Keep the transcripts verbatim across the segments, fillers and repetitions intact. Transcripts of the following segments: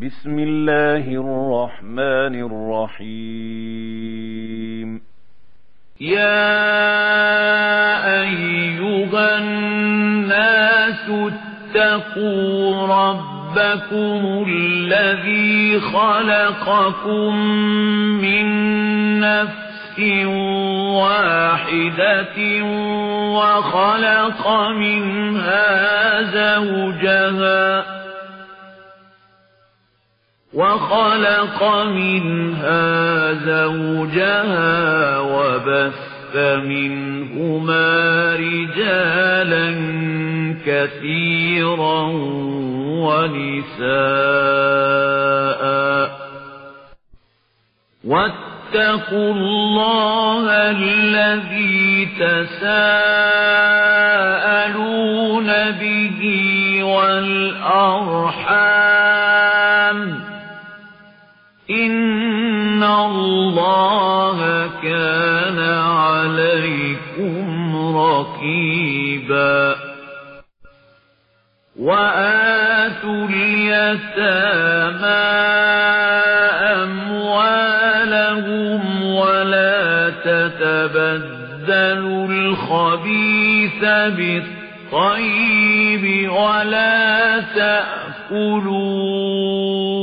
بسم الله الرحمن الرحيم. يا أيها الناس اتقوا ربكم الذي خلقكم من نفس واحدة وخلق منها زوجها وخلق منها زوجها وبث منهما رجالا كثيرا ونساء واتقوا الله الذي تساءلون به والأرحام إن الله كان عليكم رقيبا. وآتوا اليتامى أموالهم ولا تتبدلوا الخبيث بالطيب ولا تأكلوا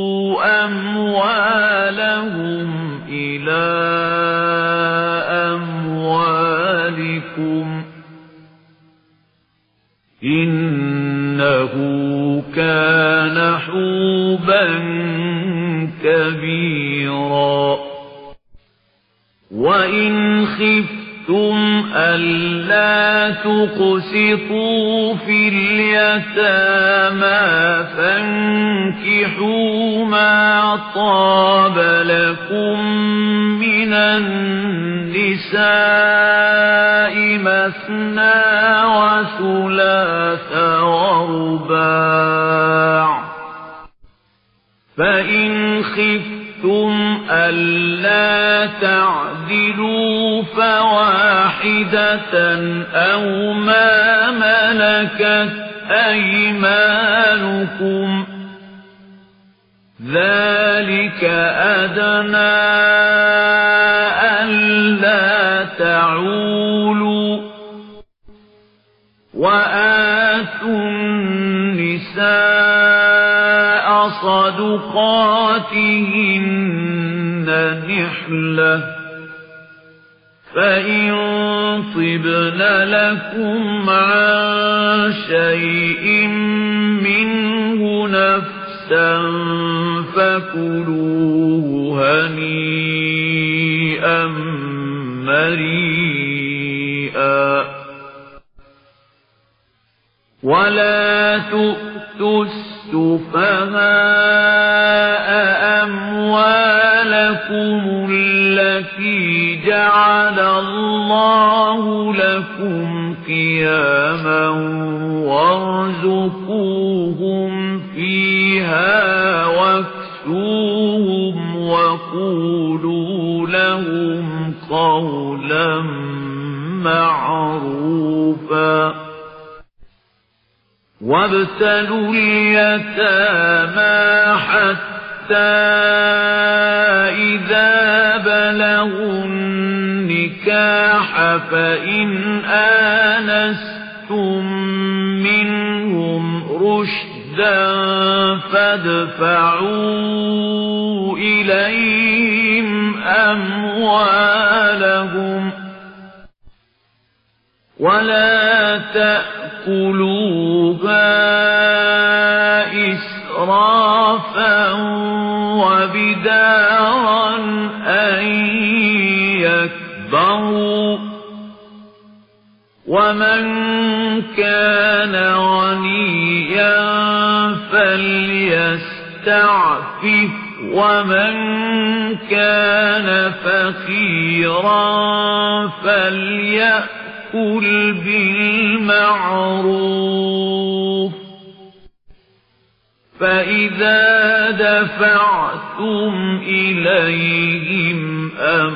أموالهم إلى أموالكم إنه كان حوبا كبيرا. وإن خفتم ألا تقسطوا في اليتامى فانكحوا ما طاب لكم من النساء مثنى وثلاث ورباع. فإن خفتم ألا تعدلوا فواحدة أو ما ملكت أيمانكم ذلك أدنى ألا تعولوا. وآتوا النساء صدقاتهن نحلة فإن طبن لكم عن شيء منه نفسا فكلوه هنيئا مريئا. ولا تؤتوا السفهاء أموالكم التي جعل الله لكم قياما وارزقوهم فيها واكسوهم وقولوا لهم قولا معروفا. وابتلوا اليتامى حتى إذا بلغوا النكاح فإن آنستم منهم رشدا فادفعوا إليهم أموالهم ولا تأكلوها إسرافا وبدارا أن يكبروا. ومن كان غنيا فليستعفف ومن كان فقيرا فليأكل بالمعروف. فإذا دفعتم إليهم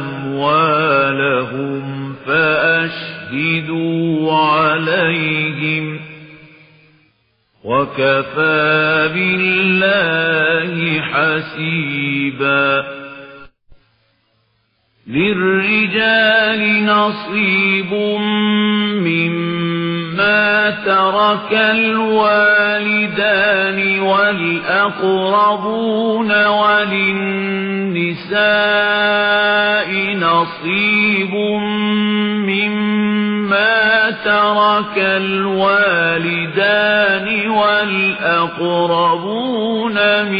أموالهم فأشهدوا عليهم وكفى بالله حسيبا للرجال نصيب مما ترك الوالدان والأقربون وللنساء نصيب مما ترك الوالدان والأقربون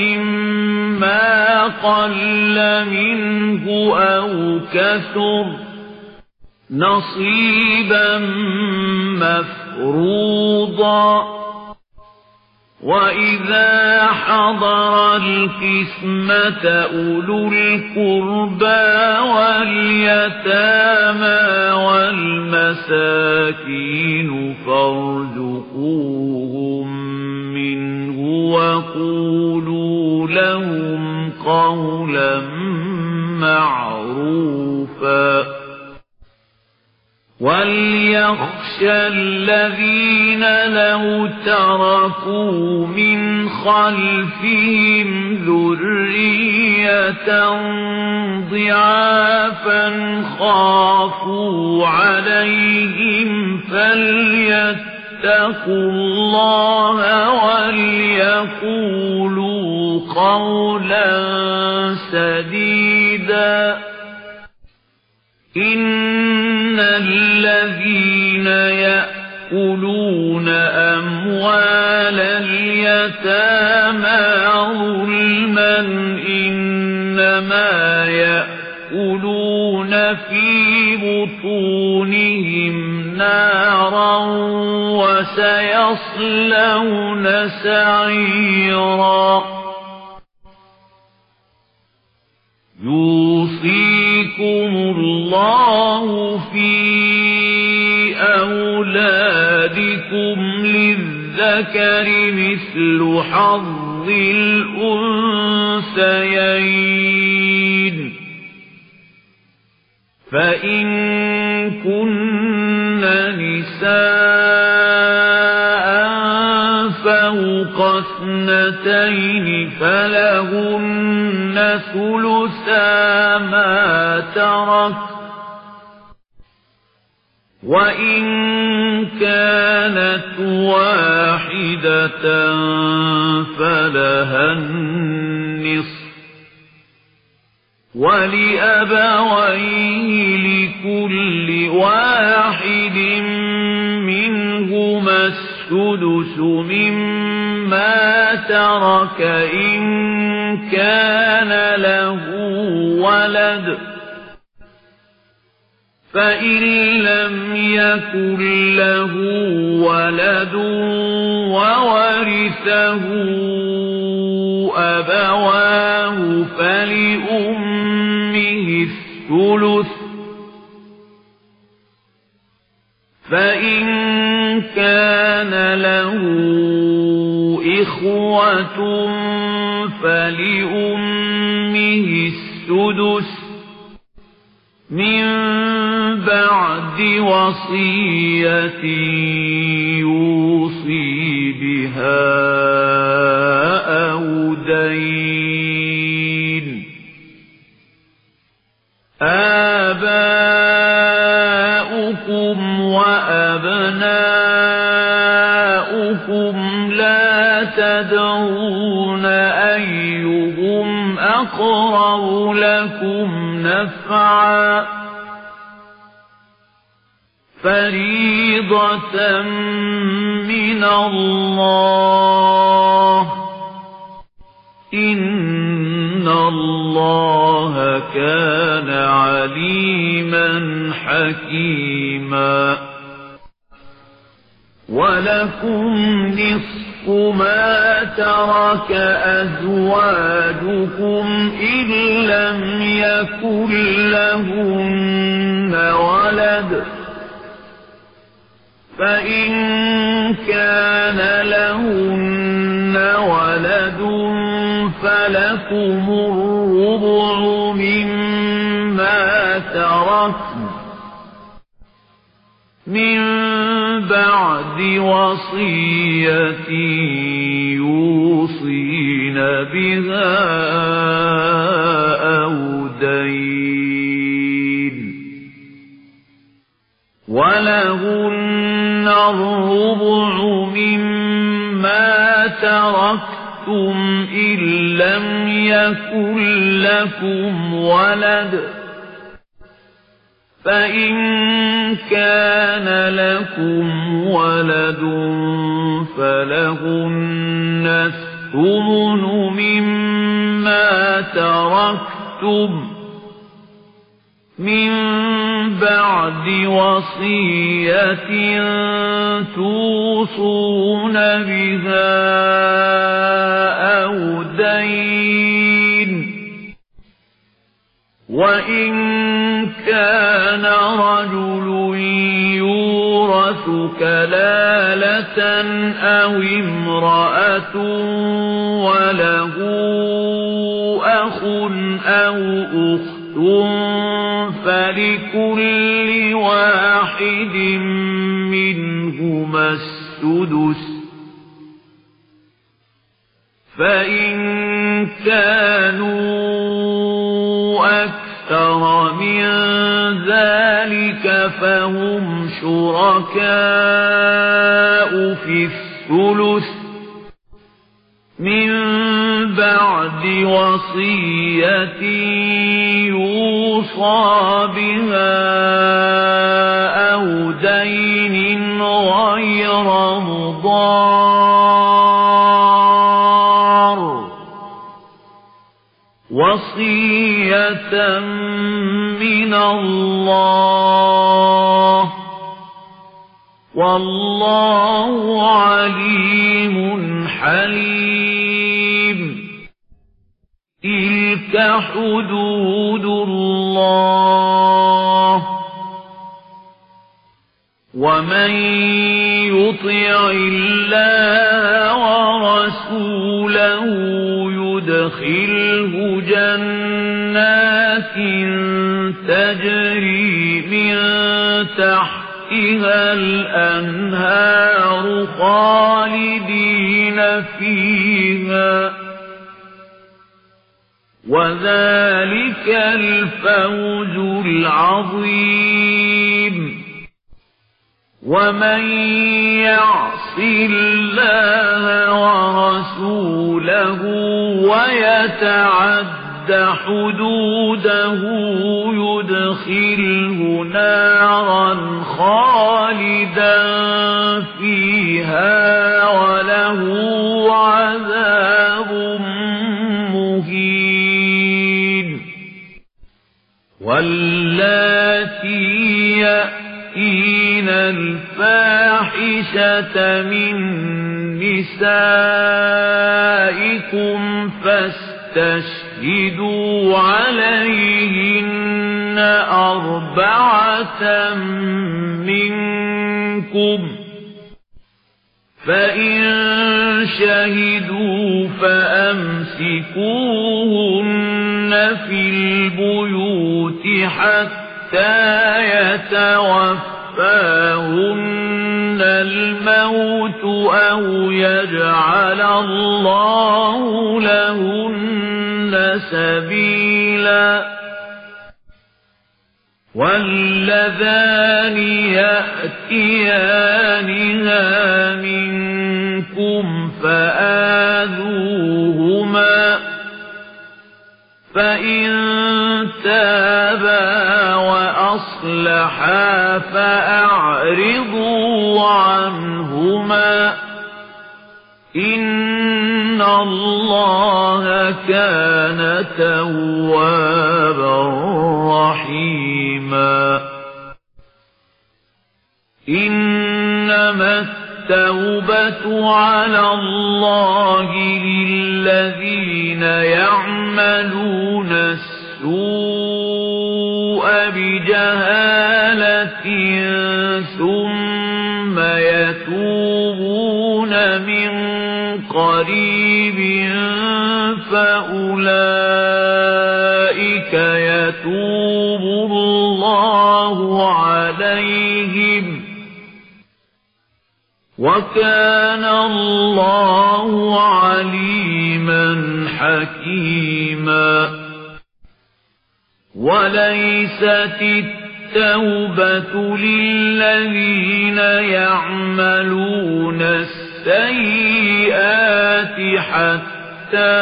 مما قل منه أو كثر نصيبا مفروضا وإذا حضر القسمة أولو القربى واليتامى والمساكين فارزقوهم منه وقولوا لهم قولا معروفا وليخشى الذين لو تركوا من خلفهم ذرية ضعافا خافوا عليهم فليتقوا الله وليقولوا قولا سديدا إن الذين يأكلون أموال اليتامى ظلما إنما يأكلون في بطونهم نارا وسيصلون سعيرا يوصيكم الله في أولادكم للذكر مثل حظ الأنثيين فإن كن نساء فوق اثنتين فلهن ثلثا ما ترك وإن كانت واحدة فلها النصف ولأبويه لكل واحد منهما السدس مما ترك إن كان له ولد فإن لم يكن له ولد وورثه أبواه فلأمه الثلث فإن كان له إخوة فلأمه السدس من بعد وصية يوصي بها أو دين آباؤكم وأبناؤكم لا تدرون أيهم أقرب لكم نفعا فريضة من الله إن الله كان عليما حكيما ولكم نصف ما ترك أزواجكم إن لم يكن لهن ولد فإن كان لهن ولد فلكم الربع مما تركن من بعد وصية يوصين بها أو دين ولهن الربع مما تركتم إن لم يكن لكم ولد فإن كان لكم ولد فلهن الثمن مما تركتم من بعد وصية توصون بها أو دين وإن كان رجل يورث كلالة أو امرأة وله أخ أو أخت فلكل واحد منهما السدس فإن كانوا أكثر من ذلك فهم شركاء في الثلث من بعد وصية يوصى بها أو دين غير مضار وصية من الله والله عليم حليم تلك حدود الله ومن يطع الله ورسوله يدخله جنات تجري من تحتها الأنهار خالدين فيها وذلك الفوز العظيم ومن يعص الله ورسوله ويتعد حدوده يدخله نارا خالدا فيها وله عذاب مهين واللاتي يأتين الفاحشة من نسائكم فاستشهدوا عليهن أربعة منكم فإن شهدوا فأمسكوهن في البيوت حتى يتوفاهن الموت أو يجعل الله لهن سبيلا واللذان يأتيانها منكم فآذوهما فإن تابا وأصلحا فأعرضوا عنهما إن الله كان توابا رحيما إنما التوبة على الله للذين يعملون السوء بجهالة ثم يتوبون من قريب فأولئك يتوب الله عليهم وكان الله عليما حكيما وليست التوبة للذين يعملون السيئات حتى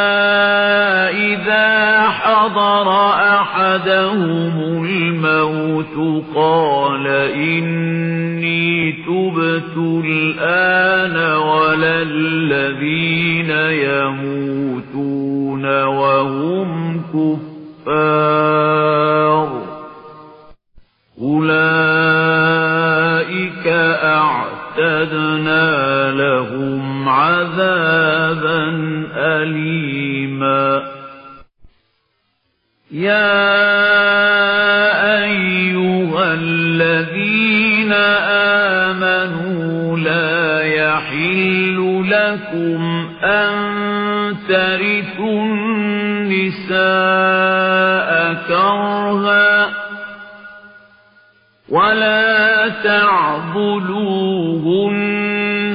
إذا حضر أحدهم الموت قال إني تبت الآن ولا الذين يموتون وهم كفار أولئك أعتدنا لهم عذابا أليما يا أيها الذين آمنوا لا يحل لكم أن ترثوا النساء كرها ولا تعضلوهن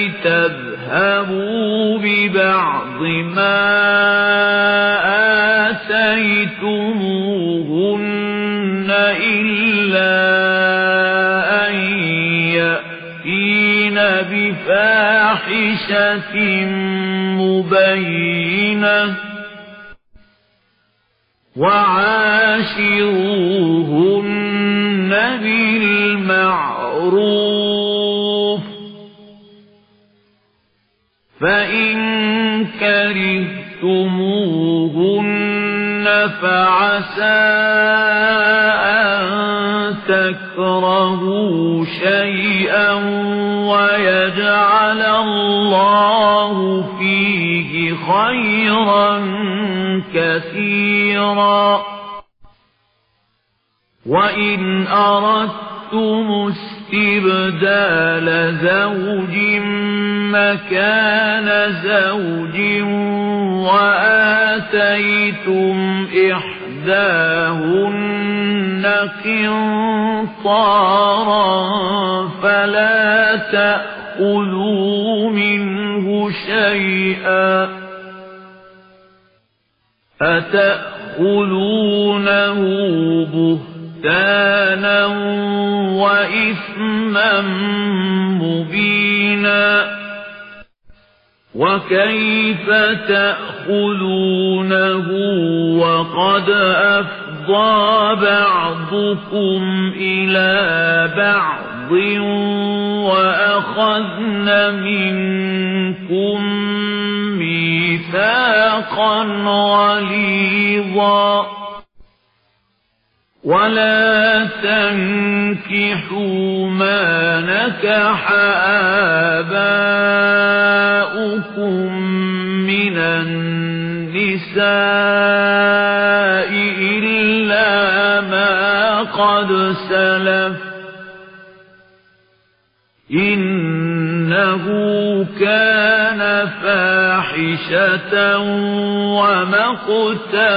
لتذهبوا ببعض ما آتيتموهن إلا أن يأتين بفاحشة مبينة وعاشروهن بالمعروف فإن كرهتموهن فعسى أن تكرهوا شيئا ويجعل الله فيه خيرا كثيرا وإن أردتم استبدال زوج مكان زوج وآتيتم إحداهن قنطارا فلا تأخذوا منه شيئا أتأخذونه بهتانا وإثما مبينا وكيف تأخذونه وقد أفضى بعضكم إلى بعض وأخذن منكم ميثاقا غليظا ولا تنكحوا ما نكح آباؤكم من النساء إلا ما قد سلف إنه كان فاحشة ومقتا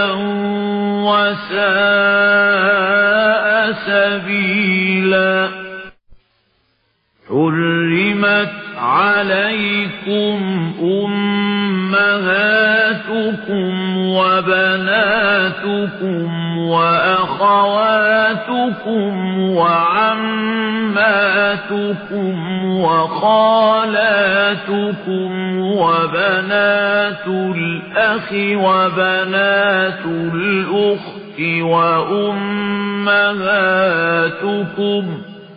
وساء سبيلا حرمت عليكم أمهاتكم وبناتكم وأخواتكم وعماتكم وخالاتكم وبنات الأخ وبنات الأخت وأمهاتكم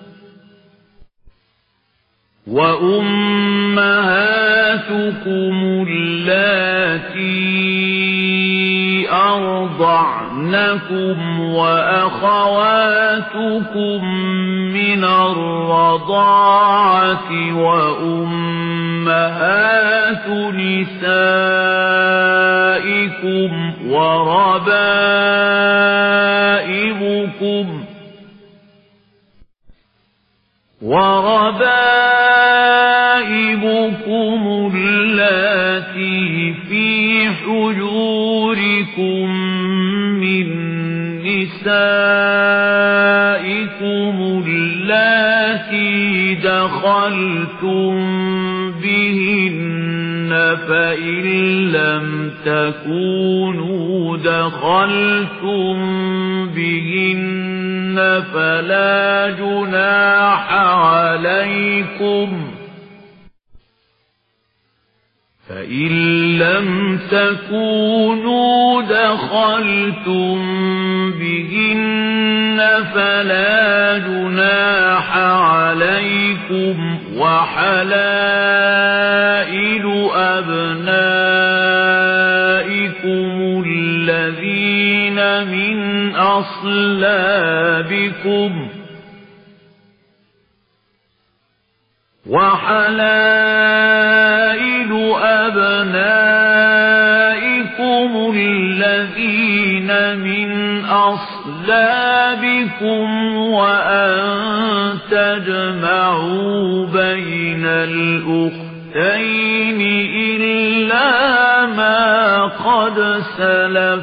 وأمهاتكم اللاتي أرضعنكم وأخواتكم من الرضاعة وأمهات نسائكم وربائبكم وربائبكم اللاتي في حجوركم من نسائكم اللاتي دخلتم بهن فإن لم تكونوا دخلتم بهن فلا جناح عليكم فإن لم تكونوا دخلتم بهن فلا جناح عليكم وحلائل أبنائكم الذين من أصلابكم وحلائل أبنائكم الذين من أصلابكم وأن تجمعوا بين الأختين إلا ما قد سلف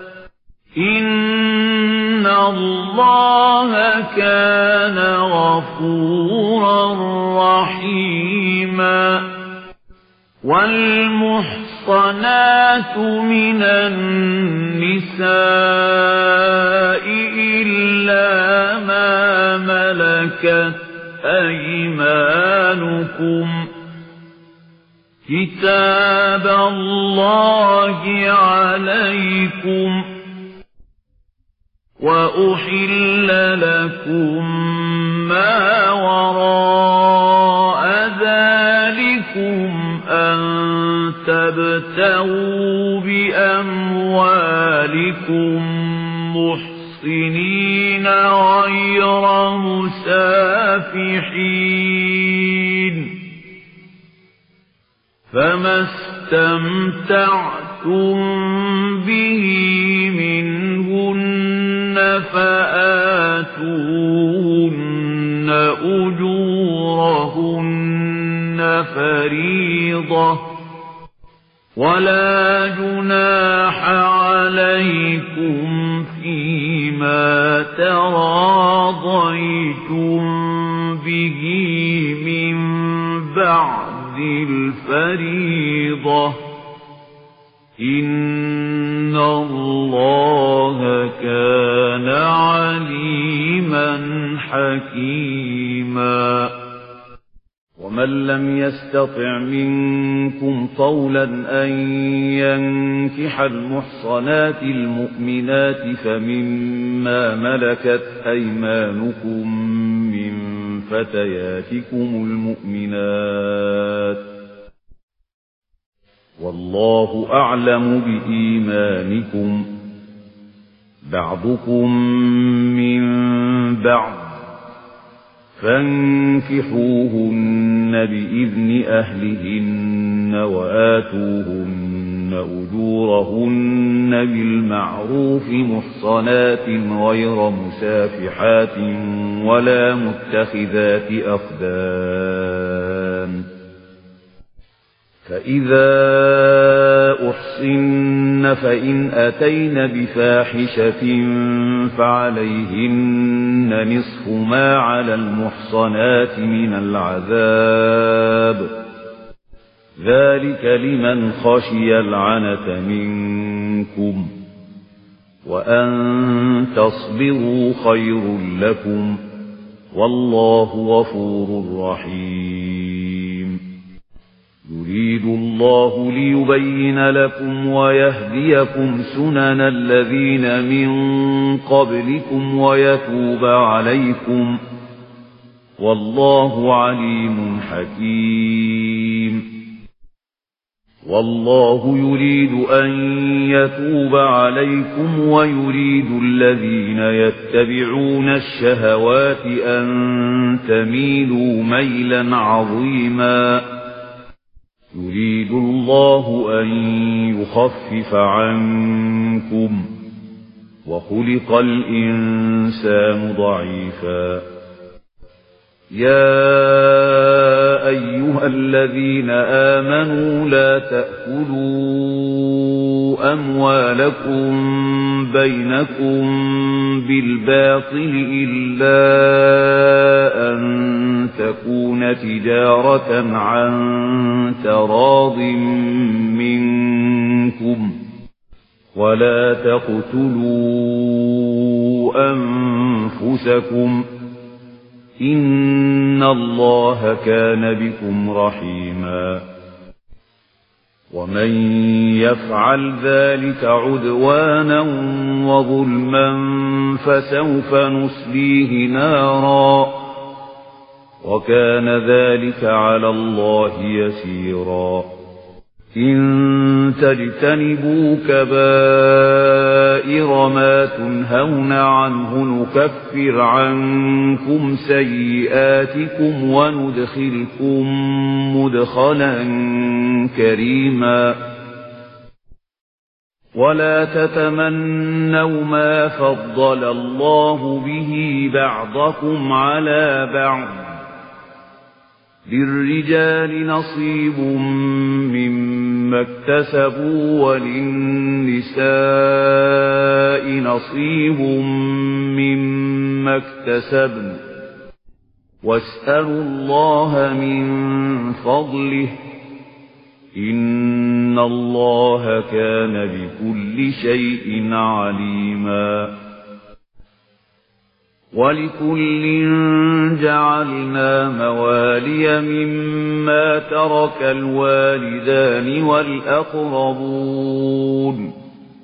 إن الله كان غفورا رحيما والمحصنات من النساء إلا ما ملكت أيمانكم كتاب الله عليكم وأحل لكم ما وراء ذلكم أن تبتغوا بأموالكم محصنين غير مسافحين فما استمتعتم به منهن فآتوهن أجورهن فريضة ولا جناح عليكم فيما تراضيتم به من بعد الفريضة إن الله كان عليما حكيما ومن لم يستطع منكم طولا أن ينكح المحصنات المؤمنات فمما ملكت أيمانكم من فتياتكم المؤمنات والله أعلم بإيمانكم بعضكم من بعض فانكحوهن بإذن أهلهن وآتوهن أجورهن بالمعروف محصنات غير مسافحات ولا متخذات أخدان فإذا أحصن فإن أتين بفاحشة فعليهن نصف ما على المحصنات من العذاب ذلك لمن خشي العنة منكم وأن تصبروا خير لكم والله غفور رحيم يريد الله ليبين لكم ويهديكم سنن الذين من قبلكم ويتوب عليكم والله عليم حكيم والله يريد أن يتوب عليكم ويريد الذين يتبعون الشهوات أن تميلوا ميلا عظيما يريد الله أن يخفف عنكم وخلق الإنسان ضعيفا يا أيها الذين آمنوا لا تأكلوا أموالكم بينكم بالباطل إلا أن تكون تجارة عن تراض منكم ولا تقتلوا أنفسكم إن الله كان بكم رحيما ومن يفعل ذلك عدوانا وظلما فسوف نصليه نارا وكان ذلك على الله يسيرا إن تجتنبوا كبائر ما تنهون عنه نكفر عنكم سيئاتكم وندخلكم مدخلا كريما ولا تتمنوا ما فضل الله به بعضكم على بعض للرجال نصيب مما اكتسبوا وللنساء نصيب مما اكتسبن واسألوا الله من فضله إن الله كان بكل شيء عليما ولكل جعلنا موالي مما ترك الوالدان والأقربون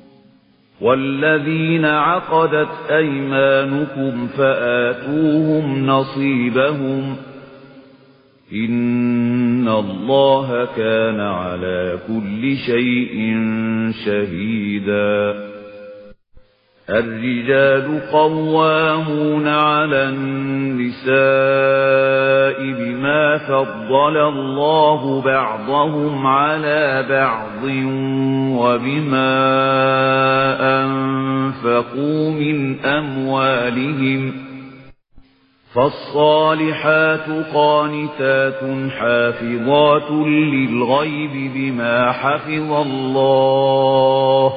والذين عقدت أيمانكم فآتوهم نصيبهم إن الله كان على كل شيء شهيدا الرجال قوامون على النساء بما فضل الله بعضهم على بعض وبما أنفقوا من أموالهم فالصالحات قانتات حافظات للغيب بما حفظ الله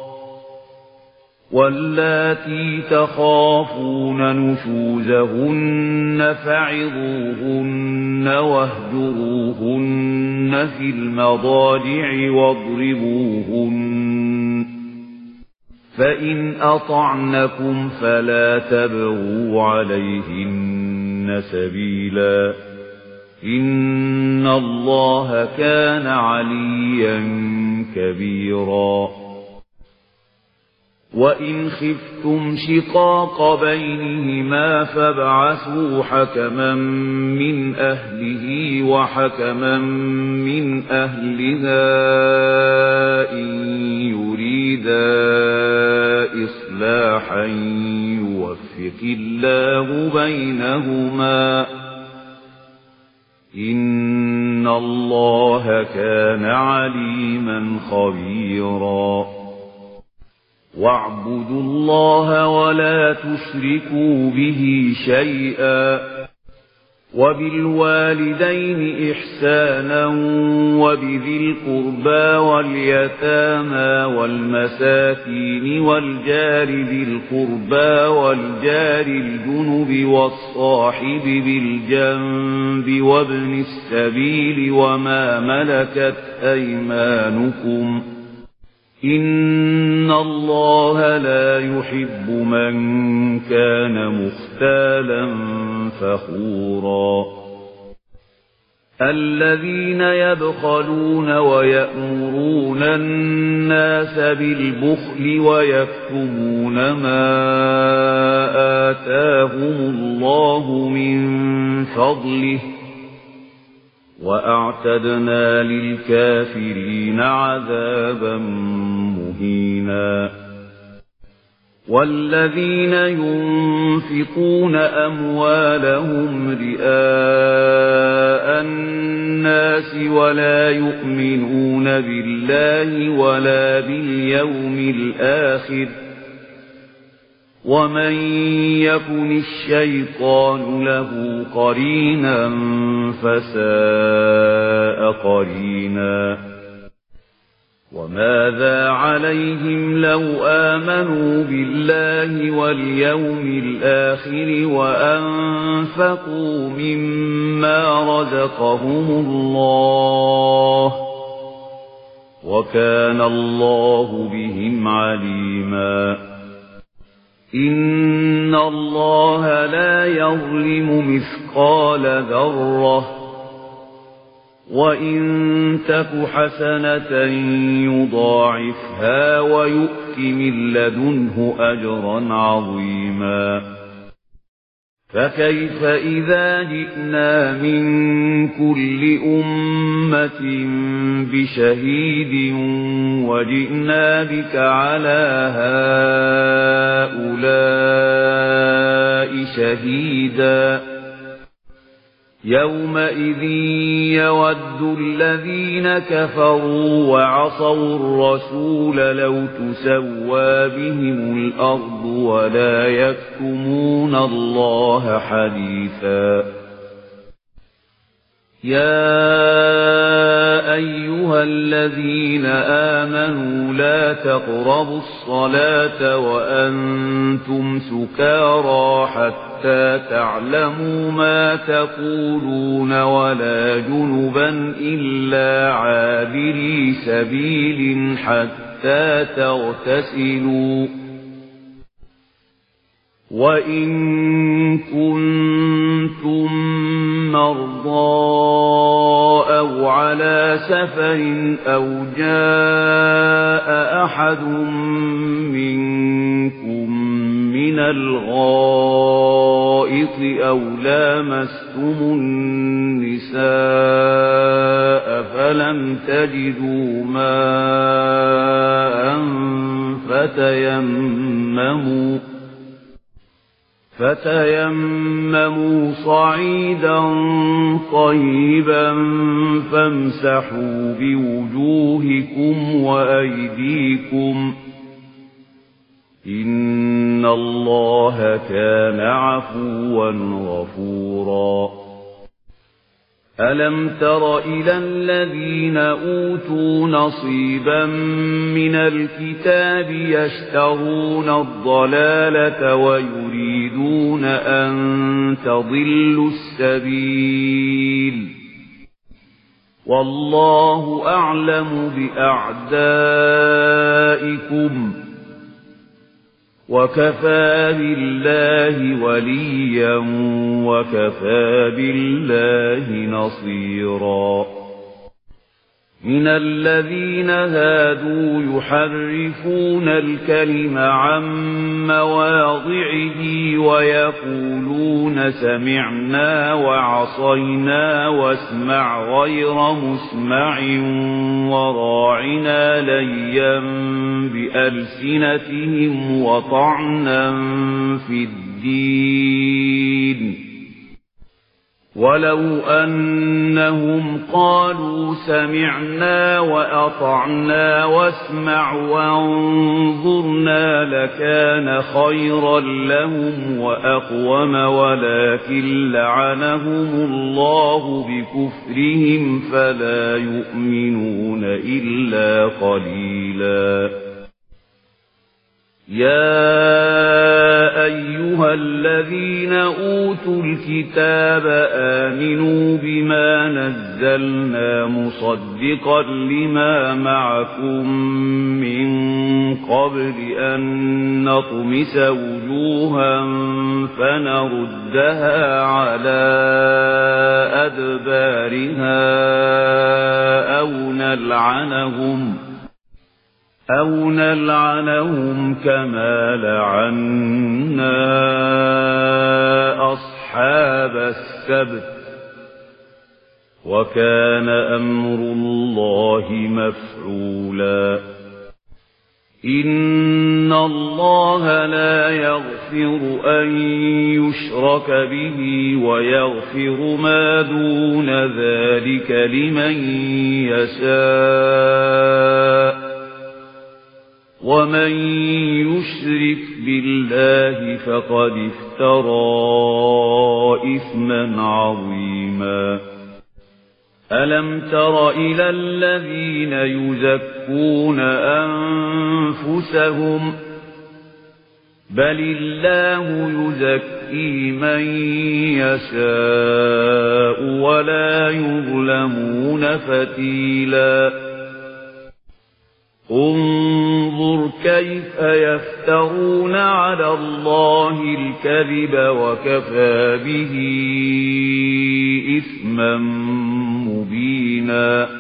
واللاتي تخافون نشوزهن فعظوهن واهجروهن في المضاجع واضربوهن فإن أطعنكم فلا تبغوا عليهن سبيلا إن الله كان عليا كبيرا وإن خفتم شقاق بينهما فابعثوا حكما من أهله وحكما من أهلها إن يريدا إصلاحا يوفق الله بينهما إن الله كان عليما خبيرا واعبدوا الله ولا تشركوا به شيئا وبالوالدين إحسانا وبذي القربى واليتامى والمساكين والجار ذي القربى والجار الجنب والصاحب بالجنب وابن السبيل وما ملكت أيمانكم إن الله لا يحب من كان مختالا فخورا الذين يبخلون ويأمرون الناس بالبخل ويكتمون ما آتاهم الله من فضله وأعتدنا للكافرين عذابا مهينا والذين ينفقون أموالهم رئاء الناس ولا يؤمنون بالله ولا باليوم الآخر ومن يكن الشيطان له قرينا فساء قرينا وماذا عليهم لو آمنوا بالله واليوم الآخر وأنفقوا مما رزقهم الله وكان الله بهم عليما إن الله لا يظلم مثقال ذرة وإن تك حسنة يضاعفها ويؤت من لدنه أجرا عظيما فكيف إذا جئنا من كل أمة بشهيد وجئنا بك على هؤلاء شهيدا يومئذ يود الذين كفروا وعصوا الرسول لو تسوى بهم الأرض ولا يكتمون الله حديثا يا أيها الذين آمنوا لا تقربوا الصلاة وأنتم سكارى حتى تعلموا ما تقولون ولا جنبا إلا عابري سبيل حتى تغتسلوا وإن كنتم مرضى أو على سفر أو جاء أحد منكم من الغائط أو لامستم النساء فلم تجدوا ماء فتيمموا فتيمموا صعيدا طيبا فامسحوا بوجوهكم وأيديكم إن الله كان عفوا غفورا ألم تر إلى الذين أوتوا نصيبا من الكتاب يشترون الضلالة ويريدون أن تضلوا السبيل والله أعلم بأعدائكم وكفى بالله وليا وكفى بالله نصيرا من الذين هادوا يحرفون الكلم عن مواضعه ويقولون سمعنا وعصينا واسمع غير مسمع وراعنا ليا بألسنتهم وطعنا في الدين ولو أنهم قالوا سمعنا وأطعنا واسمع وانظرنا لكان خيرا لهم وأقوم ولكن لعنهم الله بكفرهم فلا يؤمنون إلا قليلا يا أيها الذين أوتوا الكتاب آمنوا بما نزلنا مصدقا لما معكم من قبل أن نطمس وجوها فنردها على أدبارها أو نلعنهم أو نلعنهم كما لعنا أصحاب السبت وكان أمر الله مفعولا إن الله لا يغفر أن يشرك به ويغفر ما دون ذلك لمن يشاء ومن يشرك بالله فقد افترى إثما عظيما ألم تر إلى الذين يزكون يزكون أنفسهم بل الله يزكي من يشاء ولا يظلمون فتيلا انظر كيف يفترون على الله الكذب وكفى به إثما مبينا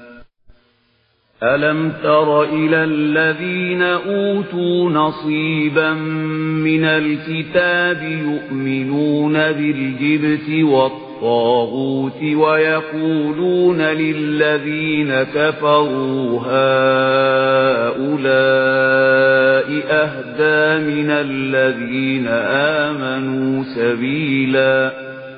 ألم تر إلى الذين أوتوا نصيبا من الكتاب يؤمنون بالجبت والطاغوت ويقولون للذين كفروا هؤلاء أهدى من الذين آمنوا سبيلا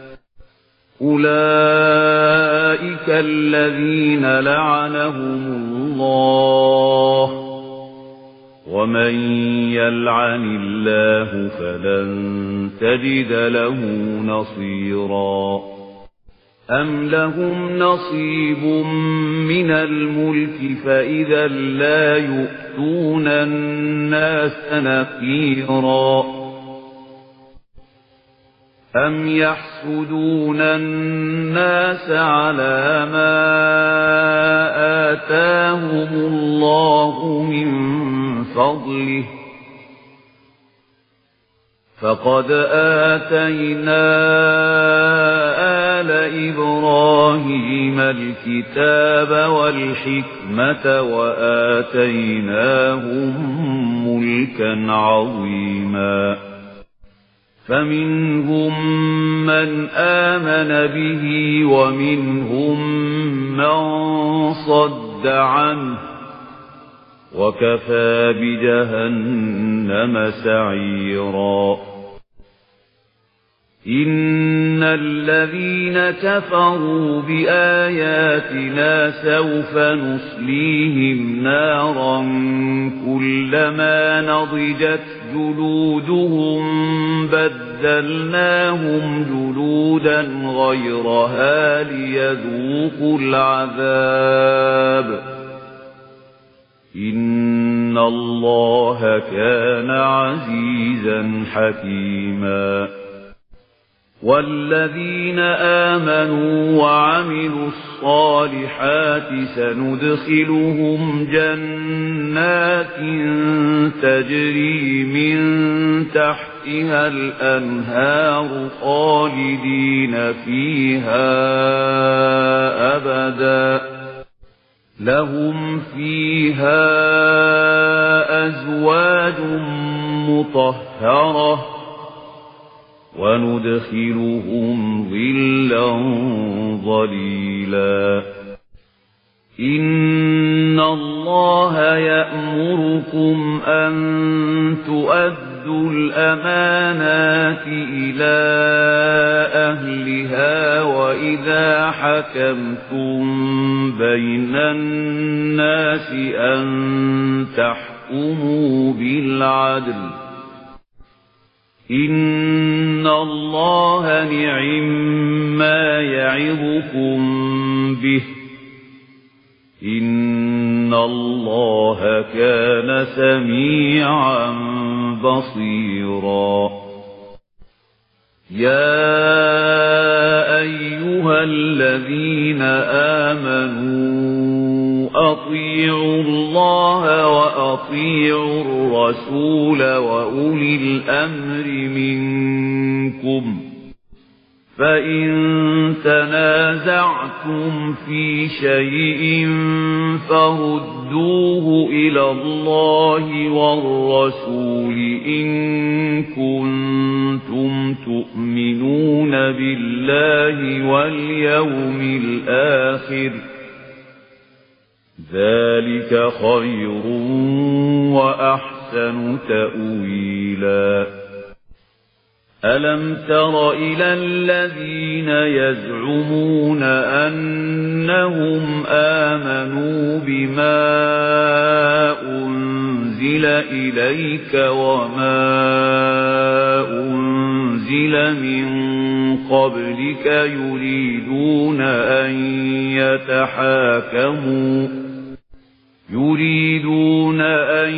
أولئك الذين لعنهم الله ومن يلعن الله فلن تجد له نصيرا أم لهم نصيب من الملك فإذا لا يؤتون الناس نقيرا أم يحسدون الناس على ما آتاهم الله من فضله فقد آتينا آل إبراهيم الكتاب والحكمة وآتيناهم ملكا عظيما فمنهم من آمن به ومنهم من صد عنه وكفى بجهنم سعيرا إن الذين كفروا بآياتنا سوف نصليهم نارا كلما نضجت جلودهم بدلناهم جلودا غيرها ليذوقوا العذاب إن الله كان عزيزا حكيما والذين آمنوا وعملوا الصالحات سندخلهم جنات تجري من تحتها الأنهار خالدين فيها أبدا لهم فيها أزواج مطهرة وندخلهم ظلا ظليلا إن الله يأمركم أن تؤدوا الأمانات إلى أهلها وإذا حكمتم بين الناس أن تحكموا بالعدل إن الله نعما يعظكم به إن الله كان سميعا بصيرا يا أيها الذين آمنوا أطيعوا الله وأطيعوا الرسول وأولي الأمر منكم فإن تنازعتم في شيء فردوه إلى الله والرسول إن كنتم تؤمنون بالله واليوم الآخر ذلك خير وأحسن تأويلا ألم تر إلى الذين يزعمون أنهم آمنوا بما أنزل إليك وما أنزل من قبلك يريدون أن يتحاكموا يريدون أن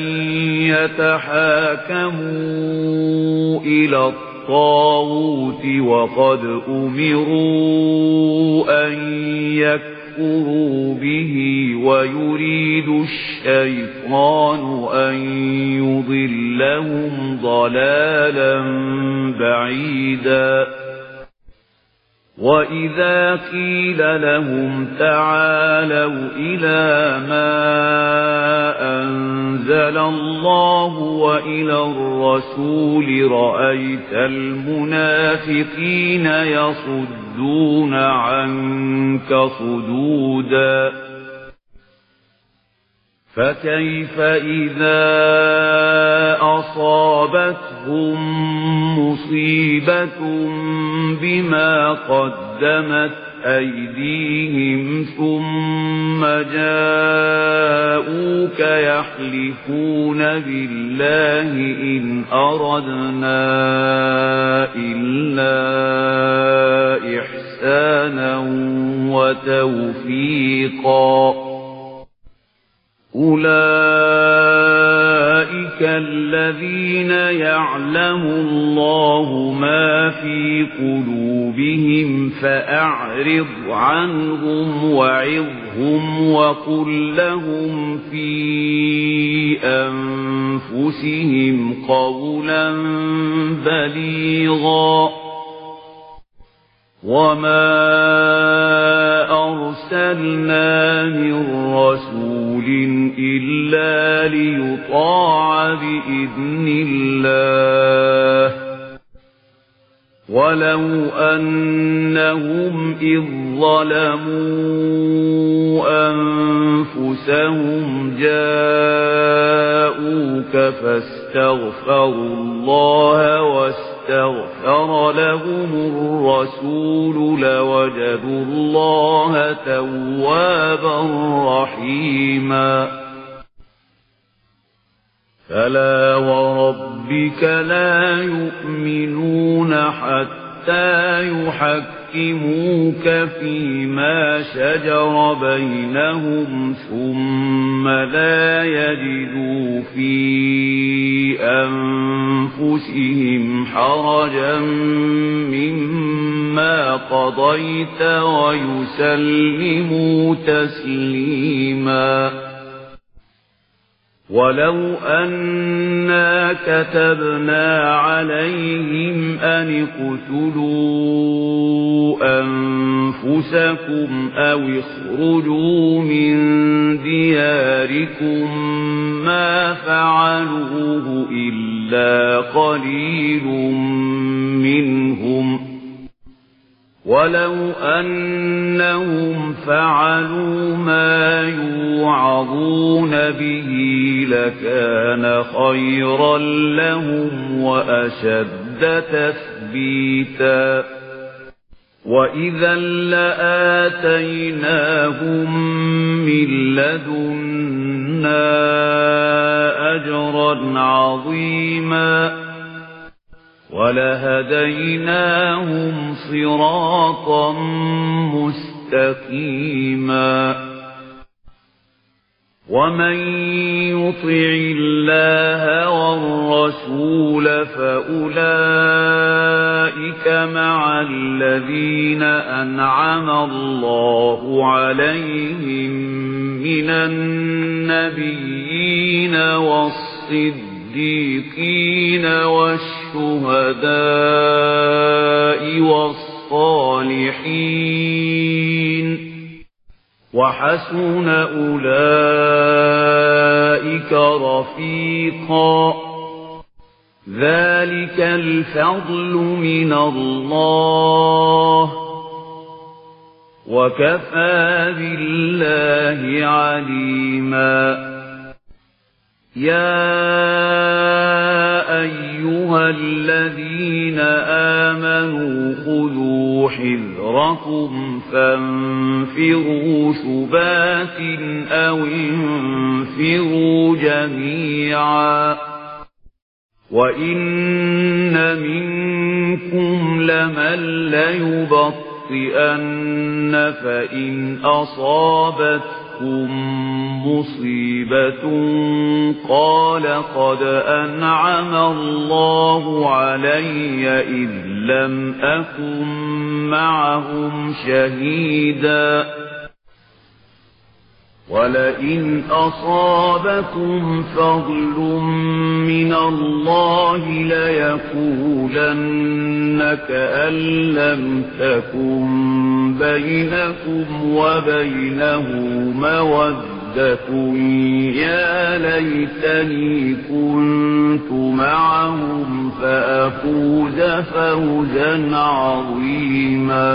يتحاكموا إلى الطاغوت وقد أمروا أن يكفروا به ويريد الشيطان أن يضلهم ضلالا بعيدا وإذا قيل لهم تعالوا إلى ما أنزل الله وإلى الرسول رأيت المنافقين يصدون عنك صدودا فكيف إذا أصابتهم مصيبة بما قدمت أيديهم ثم جاءوك يحلفون بالله إن أردنا إلا إحسانا وتوفيقا أولئك الذين يعلم الله ما في قلوبهم فأعرض عنهم وعظهم وقل لهم في أنفسهم قولا بليغا وما أرسلنا من رسول إلا ليطاع بإذن الله ولو أنهم إذ ظلموا أنفسهم جاءوك فاستغفروا الله واستغفر لهم الرسول لوجدوا الله توابا رحيما فلا وربك لا يؤمنون حتى يحكموك فيما شجر بينهم ثم لا يجدوا في أنفسهم حرجا مما قضيت ويسلموا تسليما ولو أنا كتبنا عليهم أن اقتلوا أنفسكم أو اخرجوا من دياركم ما فعلوه إلا قليل منهم ولو أنهم فعلوا ما يوعظون به لكان خيرا لهم وأشد تثبيتا وإذا لآتيناهم من لدنا أجرا عظيما ولهديناهم صراطا مستقيما ومن يطع الله والرسول فأولئك مع الذين أنعم الله عليهم من النبيين والصديقين الصديقين والشهداء والصالحين وحسن أولئك رفيقا ذلك الفضل من الله وكفى بالله عليما يا أيها الذين آمنوا خذوا حذركم فانفروا ثبات أو انفروا جميعا وإن منكم لمن ليبطئن ليخطئن فإن أصابتكم مصيبة قال قد أنعم الله علي إذ لم أكن معهم شهيدا ولئن أصابكم فضل من الله ليقولن كأن لم تكن بينكم وبينه مودة يا ليتني كنت معهم فأفوز فوزا عظيما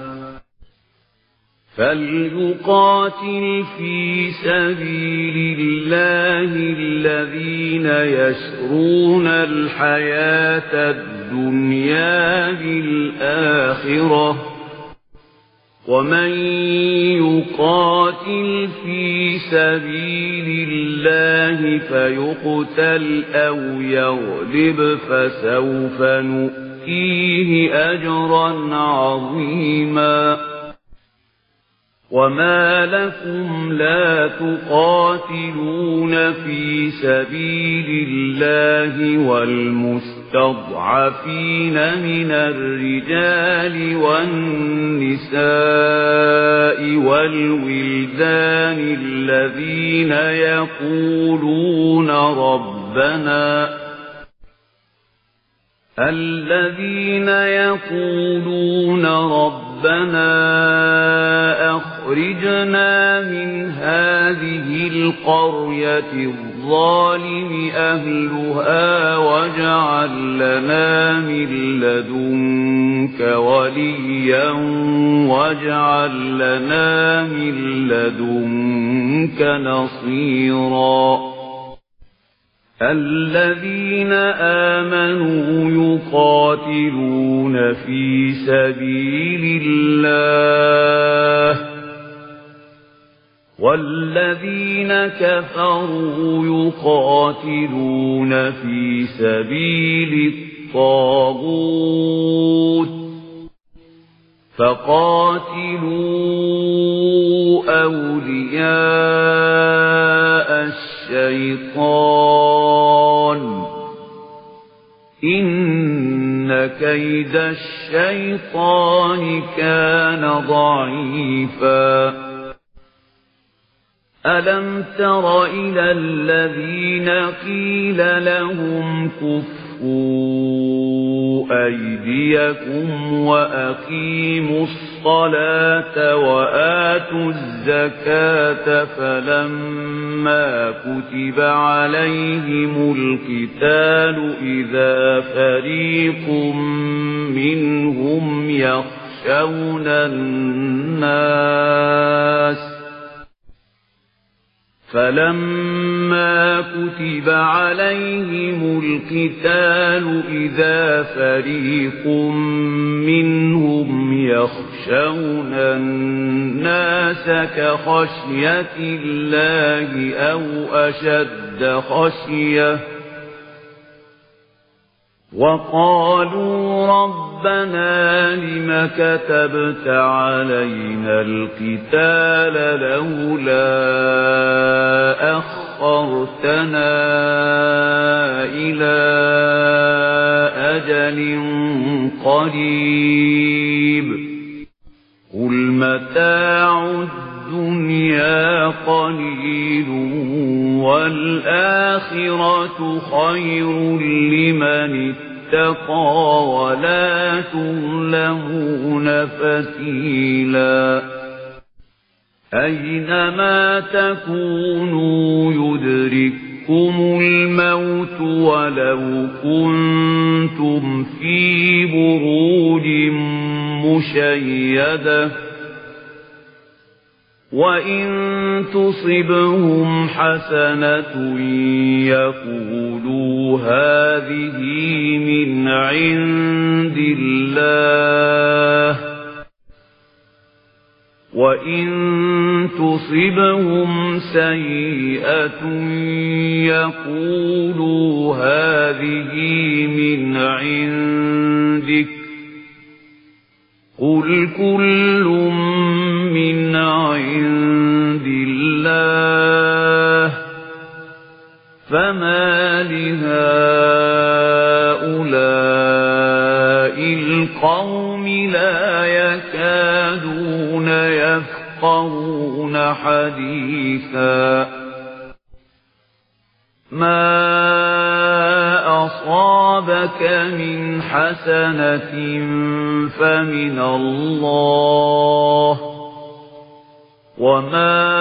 فليقاتل في سبيل الله الذين يشرون الحياة الدنيا بالآخرة ومن يقاتل في سبيل الله فيقتل أو يغلب فسوف نؤتيه أجرا عظيما وما لكم لا تقاتلون في سبيل الله والمستضعفين من الرجال والنساء والولدان الذين يقولون ربنا الذين يقولون ربنا أخرجنا من هذه القرية الظالم أهلها واجعل لنا من لدنك وليا واجعل لنا من لدنك نصيرا الذين آمنوا يقاتلون في سبيل الله والذين كفروا يقاتلون في سبيل الطاغوت فقاتلوا أولياء الشيطان إن كيد الشيطان كان ضعيفا ألم تر إلى الذين قيل لهم كفوا أيديكم وأقيموا الصلاة وآتوا الزكاة فلما كتب عليهم القتال إذا فريق منهم يخشون الناس فلما كتب عليهم القتال إذا فريق منهم يخشون الناس كخشية الله أو أشد خشية وقالوا ربنا لم كتبت علينا القتال لولا أخرتنا إلى أجل قريب قل متاع الدنيا قليل والآخرة خير لمن اتقى ولا تظلمون فتيلا أينما تكونوا يدرككم الموت ولو كنتم في بروج مشيدة وإن تصبهم حسنة يقولوا هذه من عند الله وإن تصبهم سيئة يقولوا هذه من عندك قل كل من عند الله فما لهؤلاء القوم لا يكادون يفقهون حديثا ما أصابك من حسنة فمن الله وما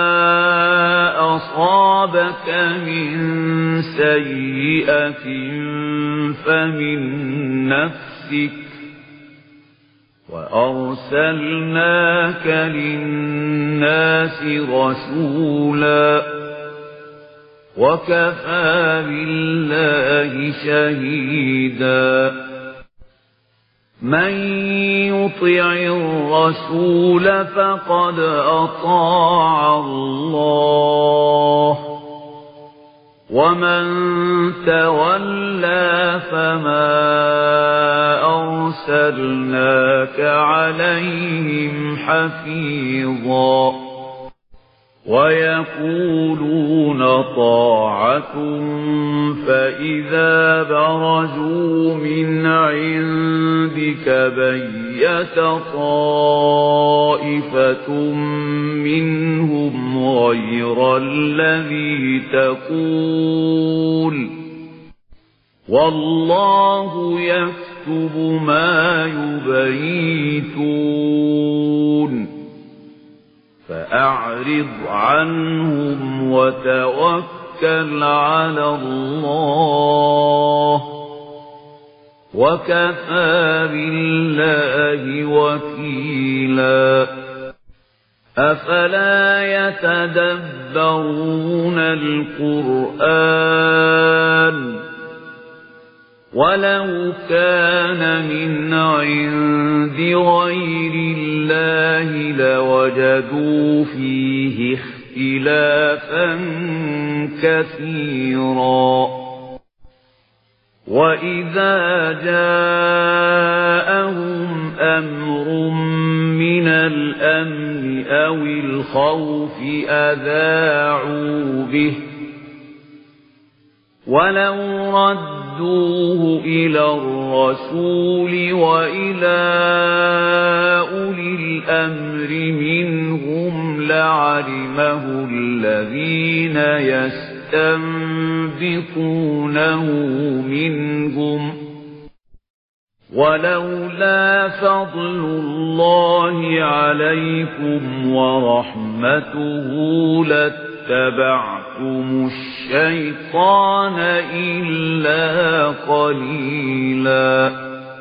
أصابك من سيئة فمن نفسك وأرسلناك للناس رسولا وكفى بالله شهيدا من يطع الرسول فقد أطاع الله ومن تولى فما أرسلناك عليهم حفيظا ويقولون طاعة فإذا برزوا من عندك بيت طائفة منهم غير الذي تقول والله يكتب ما يبيتون فأعرض عنهم وتوكل على الله وكفى بالله وكيلا أفلا يتدبرون القرآن ولو كان من عند غير الله لوجدوا فيه اختلافا كثيرا وإذا جاءهم أمر من الأمن أو الخوف أذاعوا به ولو ردوه إلى الرسول وإلى أولي الأمر منهم لعلمه الذين يستنبطونه منهم ولولا فضل الله عليكم ورحمته لاتبعتم الشيطان إلا قليلا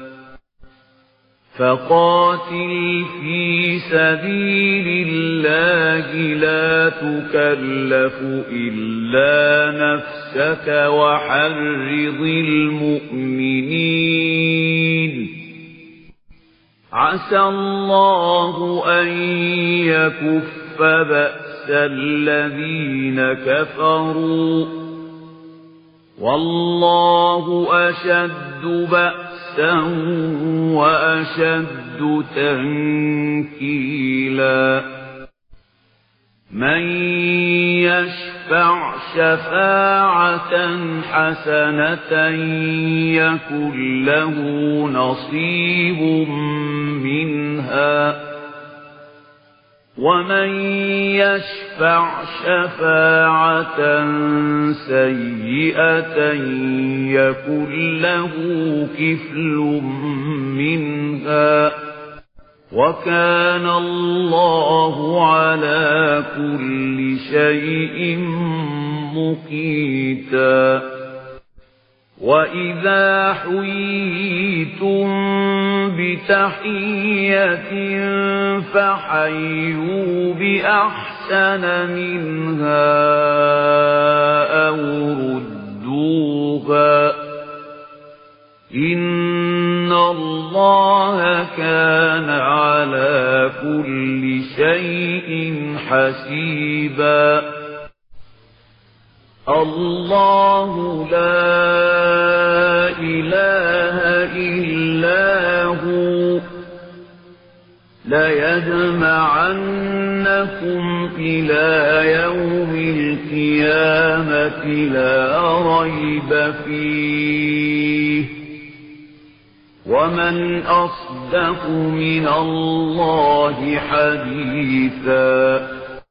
فقاتل في سبيل الله لا تكلف إلا نفسك وحرض المؤمنين عسى الله أن يكف بأس الذين كفروا والله أشد بأسا وأشد تنكيلا من يشفع شفاعة حسنة يكن له نصيب منها ومن يشفع شفاعة سيئة يكن له كفل منها وكان الله على كل شيء مقيتا وإذا حييتم بتحية فحيوا بأحسن منها أو ردوها إن الله كان على كل شيء حسيبا الله لا إله إلا هو لَيَجْمَعَنَّكُمْ إِلَى يَوْمِ الْقِيَامَةِ لَا رَيْبَ فِيهِ وَمَنْ أَصْدَقُ مِنَ اللَّهِ حَدِيثًا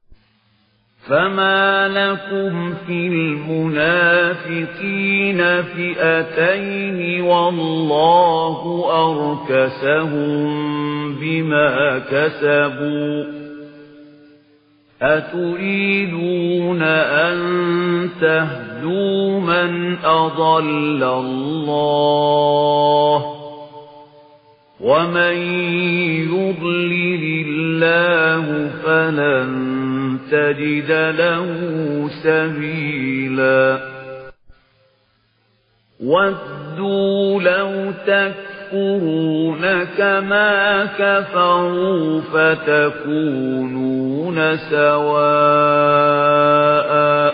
فَمَا لَكُمْ فِي الْمُنَافِقِينَ فِئَتَيْنِ وَاللَّهُ أَرْكَسَهُم بِمَا كَسَبُوا أَتُرِيدُونَ أَن تَهْدُوا مَنْ أَضَلَّ اللَّهُ وَمَن يُضْلِلِ اللَّهُ فَلَن تَجِدَ لَهُ سَبِيلًا وَدُّوا لَوْ تَكْفُرُونَ كَمَا كَفَرُوا فَتَكُونُونَ سَوَاءً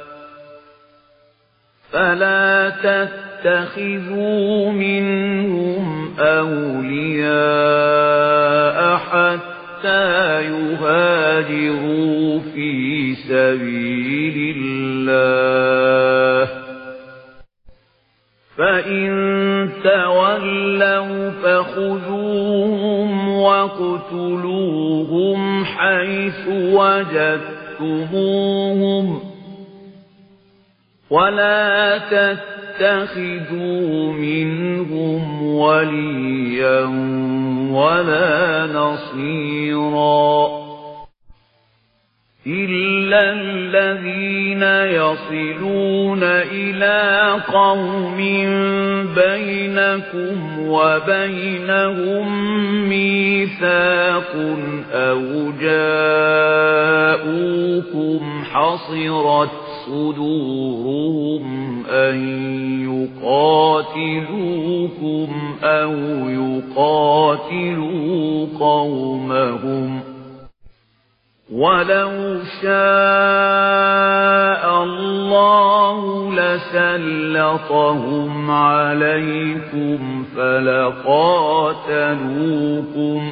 فَلَا تَتَّخِذُوا مِنْهُمْ أَوْلِيَاءَ حَتَّى يُهَاجِرُوا فِي سَبِيلِ اللَّهِ فَإِن تَوَلَّوْا فَخُذُوهُمْ وَاقْتُلُوهُمْ حَيْثُ وَجَدتُّمُوهُمْ وَلَا تَتَّخِذُوا مِنْهُمْ وَلِيًّا وَلَا نَصِيرًا إِلَّا الَّذِينَ يَصِلُونَ إِلَى قَوْمٍ بَيْنَكُمْ وَبَيْنَهُم مِّيثَاقٌ أَوْ جَاءُوكُمْ حَصِرَتْ صُدُورُهُمْ أَن يُقَاتِلُوكُمْ أَوْ يُقَاتِلُوا قَوْمَهُمْ وَلَوْ شَاءَ اللَّهُ لَسَلَّطَهُمْ عَلَيْكُمْ فَلَقَاتَلُوكُمْ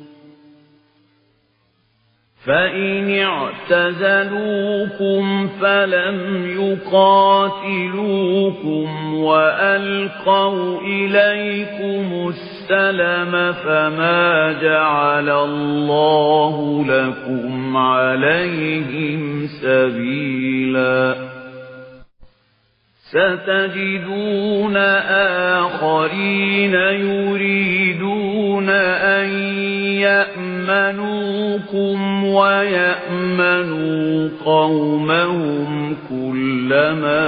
فَإِنِ اعْتَزَلُوكُمْ فَلَمْ يُقَاتِلُوكُمْ وَأَلْقَوْا إِلَيْكُمُ السَّلَمَ فَمَا جَعَلَ اللَّهُ لَكُمْ عَلَيْهِمْ سَبِيلًا سَتَجِدُونَ آخَرِينَ يُرِيدُونَ أَن يَأْمَنُوكُمْ وَيَأْمَنُوا قَوْمَهُمْ كُلَّمَا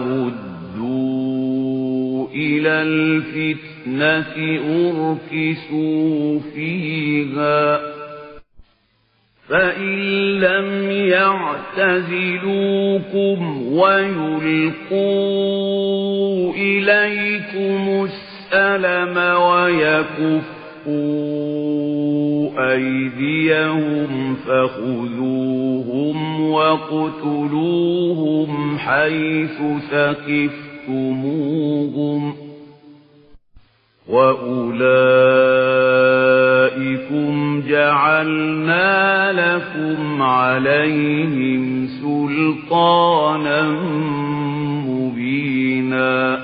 رُدُّوا إِلَى الْفِتْنَةِ أُرْكِسُوا فِيهَا فَإِن لَّمْ يَعْتَزِلُوكُمْ وَيُلْقُوا إِلَيْكُمُ السَّلَمَ وَيَكُفُّوا أَيْدِيَهُمْ فَخُذُوهُمْ وَاقْتُلُوهُمْ حَيْثُ ثَقِفْتُمُوهُمْ وَأُولَئِكُمْ جَعَلْنَا لَكُمْ عَلَيْهِمْ سُلْطَانًا مُبِينًا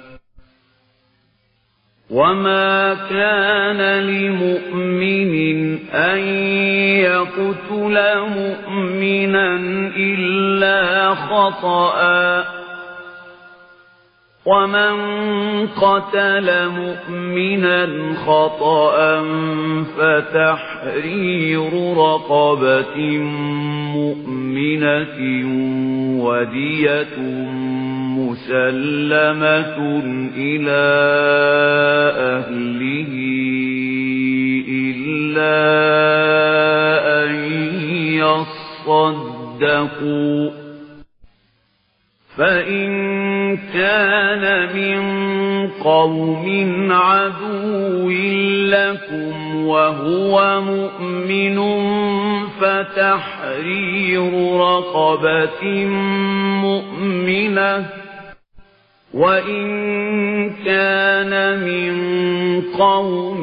وَمَا كَانَ لِمُؤْمِنٍ أَن يَقْتُلَ مُؤْمِنًا إِلَّا خَطَأً وَمَنْ قَتَلَ مُؤْمِنًا خَطَأً فَتَحْرِيرُ رَقَبَةٍ مُؤْمِنَةٍ وَدِيَةٌ مُسَلَّمَةٌ إِلَى أَهْلِهِ إِلَّا أَن يَصَّدَّقُوا فَإِن كَانَ مِن قَوْمٍ عَدُوٍّ لَّكُمْ وَهُوَ مُؤْمِنٌ فَتَحْرِيرُ رَقَبَةٍ مُؤْمِنَةٍ وَإِن كَانَ مِن قوم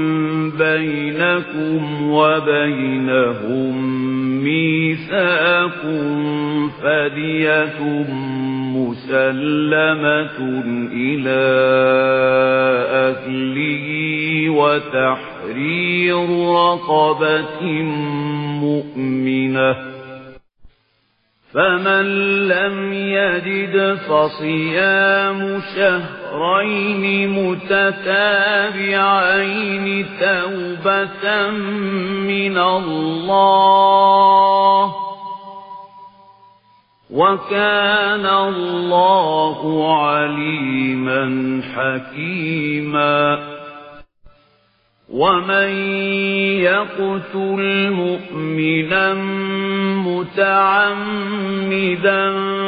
بينكم وبينهم ميثاق فدية مسلمة إلى أهله وتحرير رقبة مؤمنة فمن لم يجد فصيام شهرين متتابعين توبة من الله وكان الله عليما حكيما ومن يقتل مؤمنا متعمدا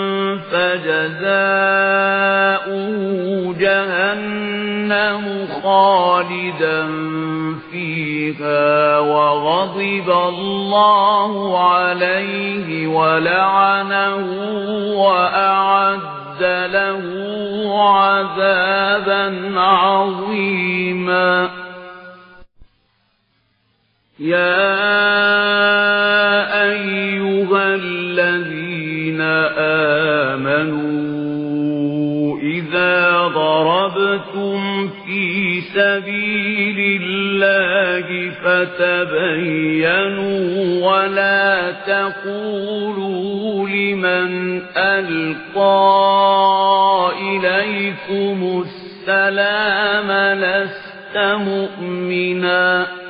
فجزاؤه جهنم خالدا فيها وغضب الله عليه ولعنه وأعد له عذابا عظيما يا أيها الذين آمنوا إذا ضربتم في سبيل الله فتبينوا ولا تقولوا لمن ألقى إليكم السلام لست مؤمنا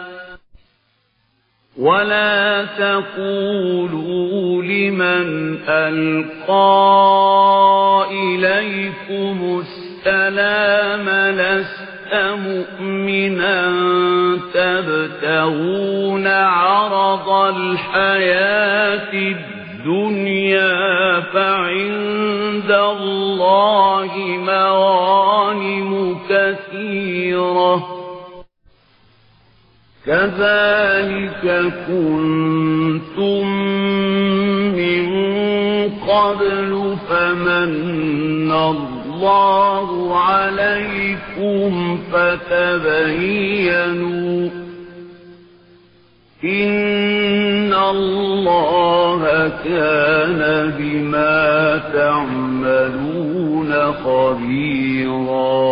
ولا تقولوا لمن ألقى إليكم السلام لست مؤمنا تبتغون عرض الحياة الدنيا فعند الله مغانم كثيرة كذلك كنتم من قبل فمن الله عليكم فتبينوا إن الله كان بما تعملون خبيرا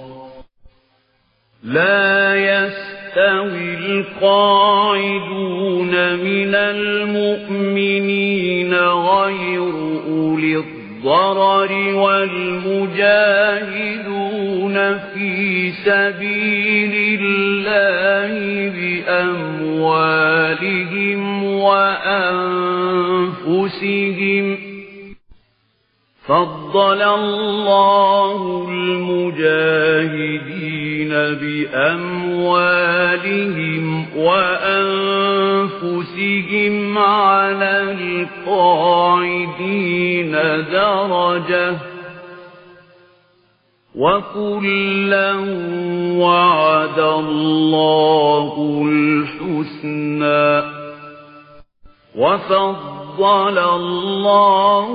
لا يستطيعون يستوي القاعدون من المؤمنين غير أولي الضرر والمجاهدون في سبيل الله بأموالهم وأنفسهم فضل الله المجاهدين بأموالهم وأنفسهم على القاعدين درجة وكلا وعد الله الحسنى وفضل الله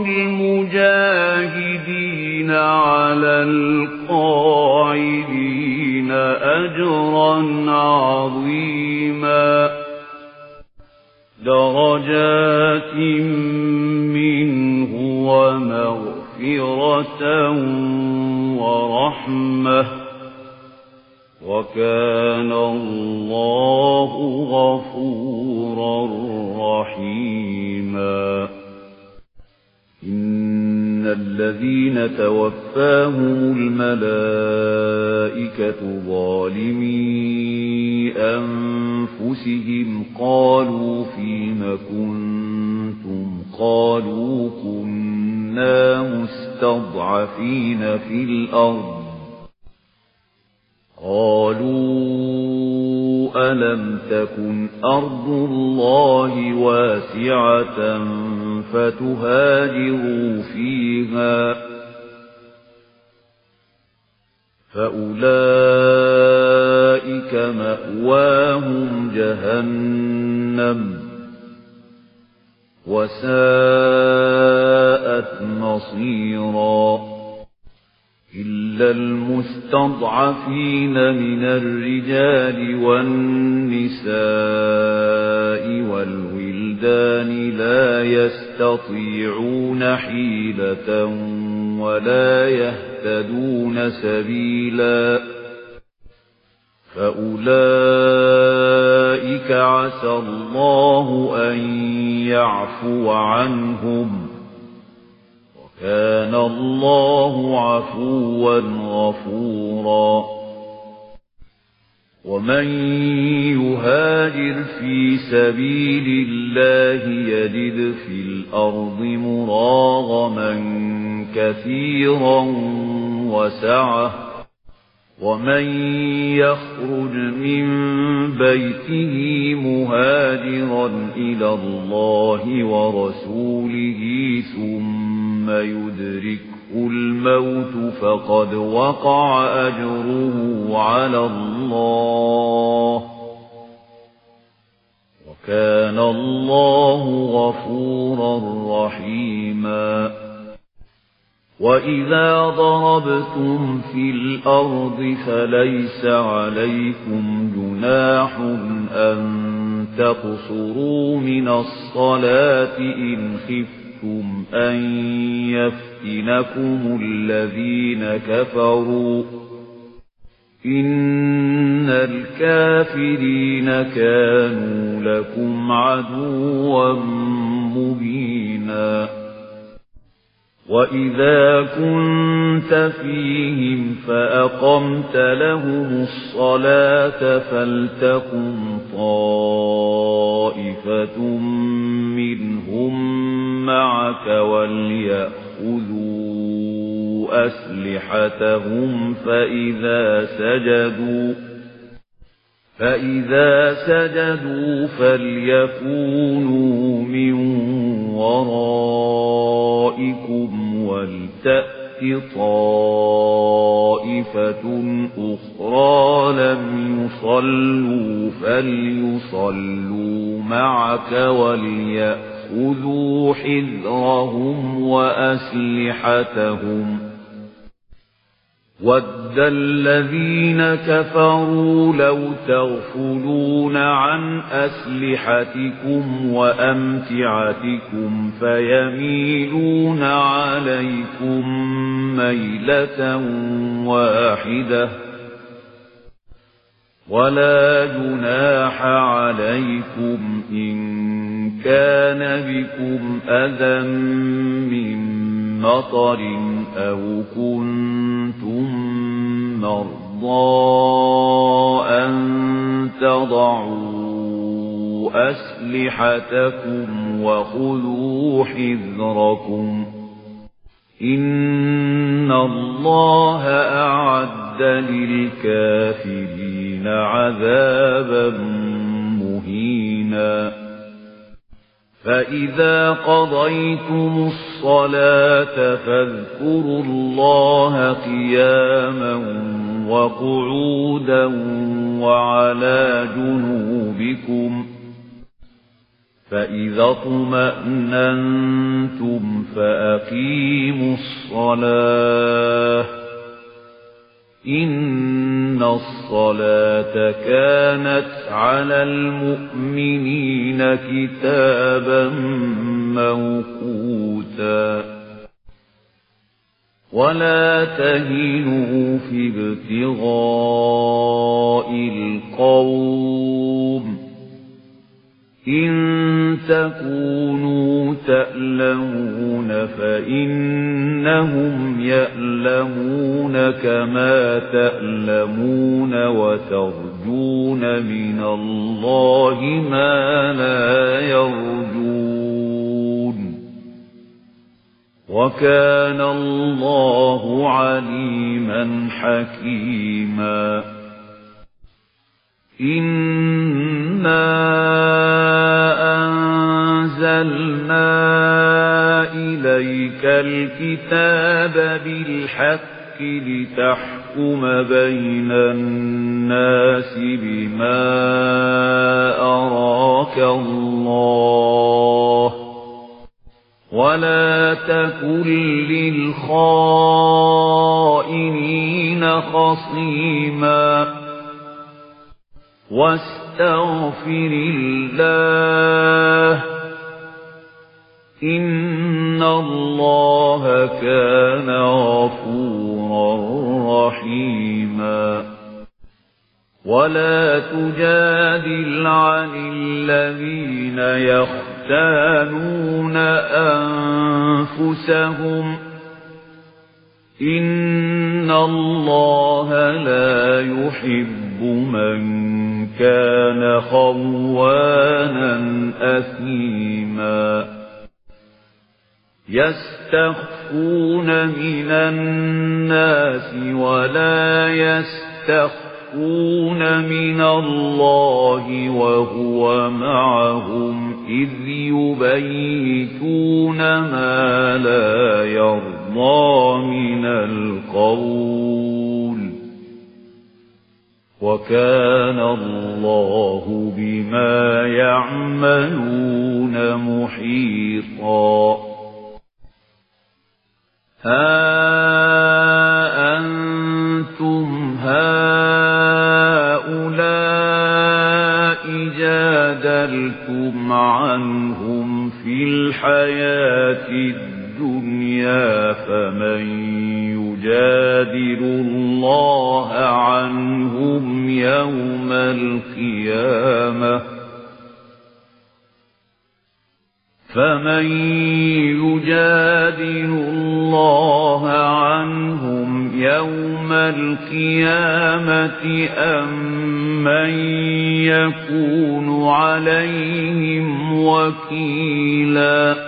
المجاهدين على القاعدين أجرا عظيما درجات منه ومغفرة ورحمة وكان الله غفورا رحيما إن الذين توفاهم الملائكة ظالمي أنفسهم قالوا فيم كنتم قالوا كنا مستضعفين في الأرض قالوا ألم تكن أرض الله واسعة فتهاجروا فيها فأولئك مأواهم جهنم وساءت مصيرا إلا المستضعفين من الرجال والنساء والولدان لا يستطيعون حيلة ولا يهتدون سبيلا فأولئك عسى الله أن يعفو عنهم وكان الله عفوا غفورا ومن يهاجر في سبيل الله يجد في الأرض مراغما كثيرا وسعة ومن يخرج من بيته مهاجرا إلى الله ورسوله ثم يدركه الموت فقد وقع أجره على الله وكان الله غفورا رحيما وَإِذَا ضَرَبْتُمْ فِي الْأَرْضِ فَلَيْسَ عَلَيْكُمْ جُنَاحٌ أَن تَقْصُرُوا مِنَ الصَّلَاةِ إِنْ خِفْتُمْ أَن يَفْتِنَكُمُ الَّذِينَ كَفَرُوا إِنَّ الْكَافِرِينَ كَانُوا لَكُمْ عَدُوًّا مُبِينًا وَإِذَا كُنْتَ فِيهِمْ فَأَقَمْتَ لَهُمُ الصَّلَاةَ فَلْتَقُمْ طَائِفَةٌ مِّنْهُمْ مَعَكَ وَلْيَأْخُذُوا أَسْلِحَتَهُمْ فَإِذَا سَجَدُوا فَإِذَا سَجَدُوا فَلْيَكُونُوا مِنْ وَرَائِكُمْ وَلْتَأْتِ طَائِفَةٌ أُخْرَى لَمْ يُصَلُّوا فَلْيُصَلُّوا مَعَكَ وَلْيَأْخُذُوا حِذْرَهُمْ وَأَسْلِحَتَهُمْ وَدَّ الَّذِينَ كَفَرُوا لَوْ تَغْفُلُونَ عَنْ أَسْلِحَتِكُمْ وَأَمْتِعَتِكُمْ فَيَمِيلُونَ عَلَيْكُمْ مَيْلَةً وَاحِدَةً وَلَا جُنَاحَ عَلَيْكُمْ إِن كَانَ بِكُمْ أَذًى مِّن مَّطَرٍ أَوْ كُنتُم مَّرْضَىٰ أَن تَضَعُوا أَسْلِحَتَكُمْ وَخُذُوا حِذْرَكُمْ إِنَّ الله أَعَدَّ لِلْكَافِرِينَ عَذَابًا مُّهِينًا فَإِذَا قَضَيْتُمُ الصَّلَاةَ فَاذْكُرُوا اللَّهَ قِيَامًا وَقُعُودًا وَعَلَى جُنُوبِكُمْ فَإِذَا اطْمَأْنَنْتُمْ فَأَقِيمُوا الصَّلَاةَ إِنَّ الصَّلَاةَ كَانَتْ عَلَى الْمُؤْمِنِينَ كِتَابًا مَّوْقُوتًا وَلَا تَهِنُوا فِي ابْتِغَاءِ الْقَوْمِ إِن تَكُونُوا تَأْلَمُونَ فَإِنَّهُمْ يَأْلَمُونَ كَمَا تَأْلَمُونَ وَتَرْجُونَ مِنَ اللَّهِ مَا لَا يَرْجُونَ وَكَانَ اللَّهُ عَلِيمًا حَكِيمًا إِنَّا أَنزَلْنَا إِلَيْكَ الْكِتَابَ بِالْحَقِّ لِتَحْكُمَ بَيْنَ النَّاسِ بِمَا أَرَاكَ اللَّهُ ولا تكن للخائنين خصيما واستغفر الله إن الله كان غفورا رحيما ولا تجادل عن الذين يختانون أنفسهم إن الله لا يحب من كان خوانا أثيما يستخفون من الناس ولا يستخفون من الله وهو معهم إذ يبيتون ما لا يرضى من القول وكان الله بما يعملون محيطا ها أنتم هؤلاء جادلتم عنهم في الحياة الدنيا فمن يجادل الله عنهم يوم القيامة فمن يجادل الله عنهم يوم القيامة أم من يكون عليهم وكيلا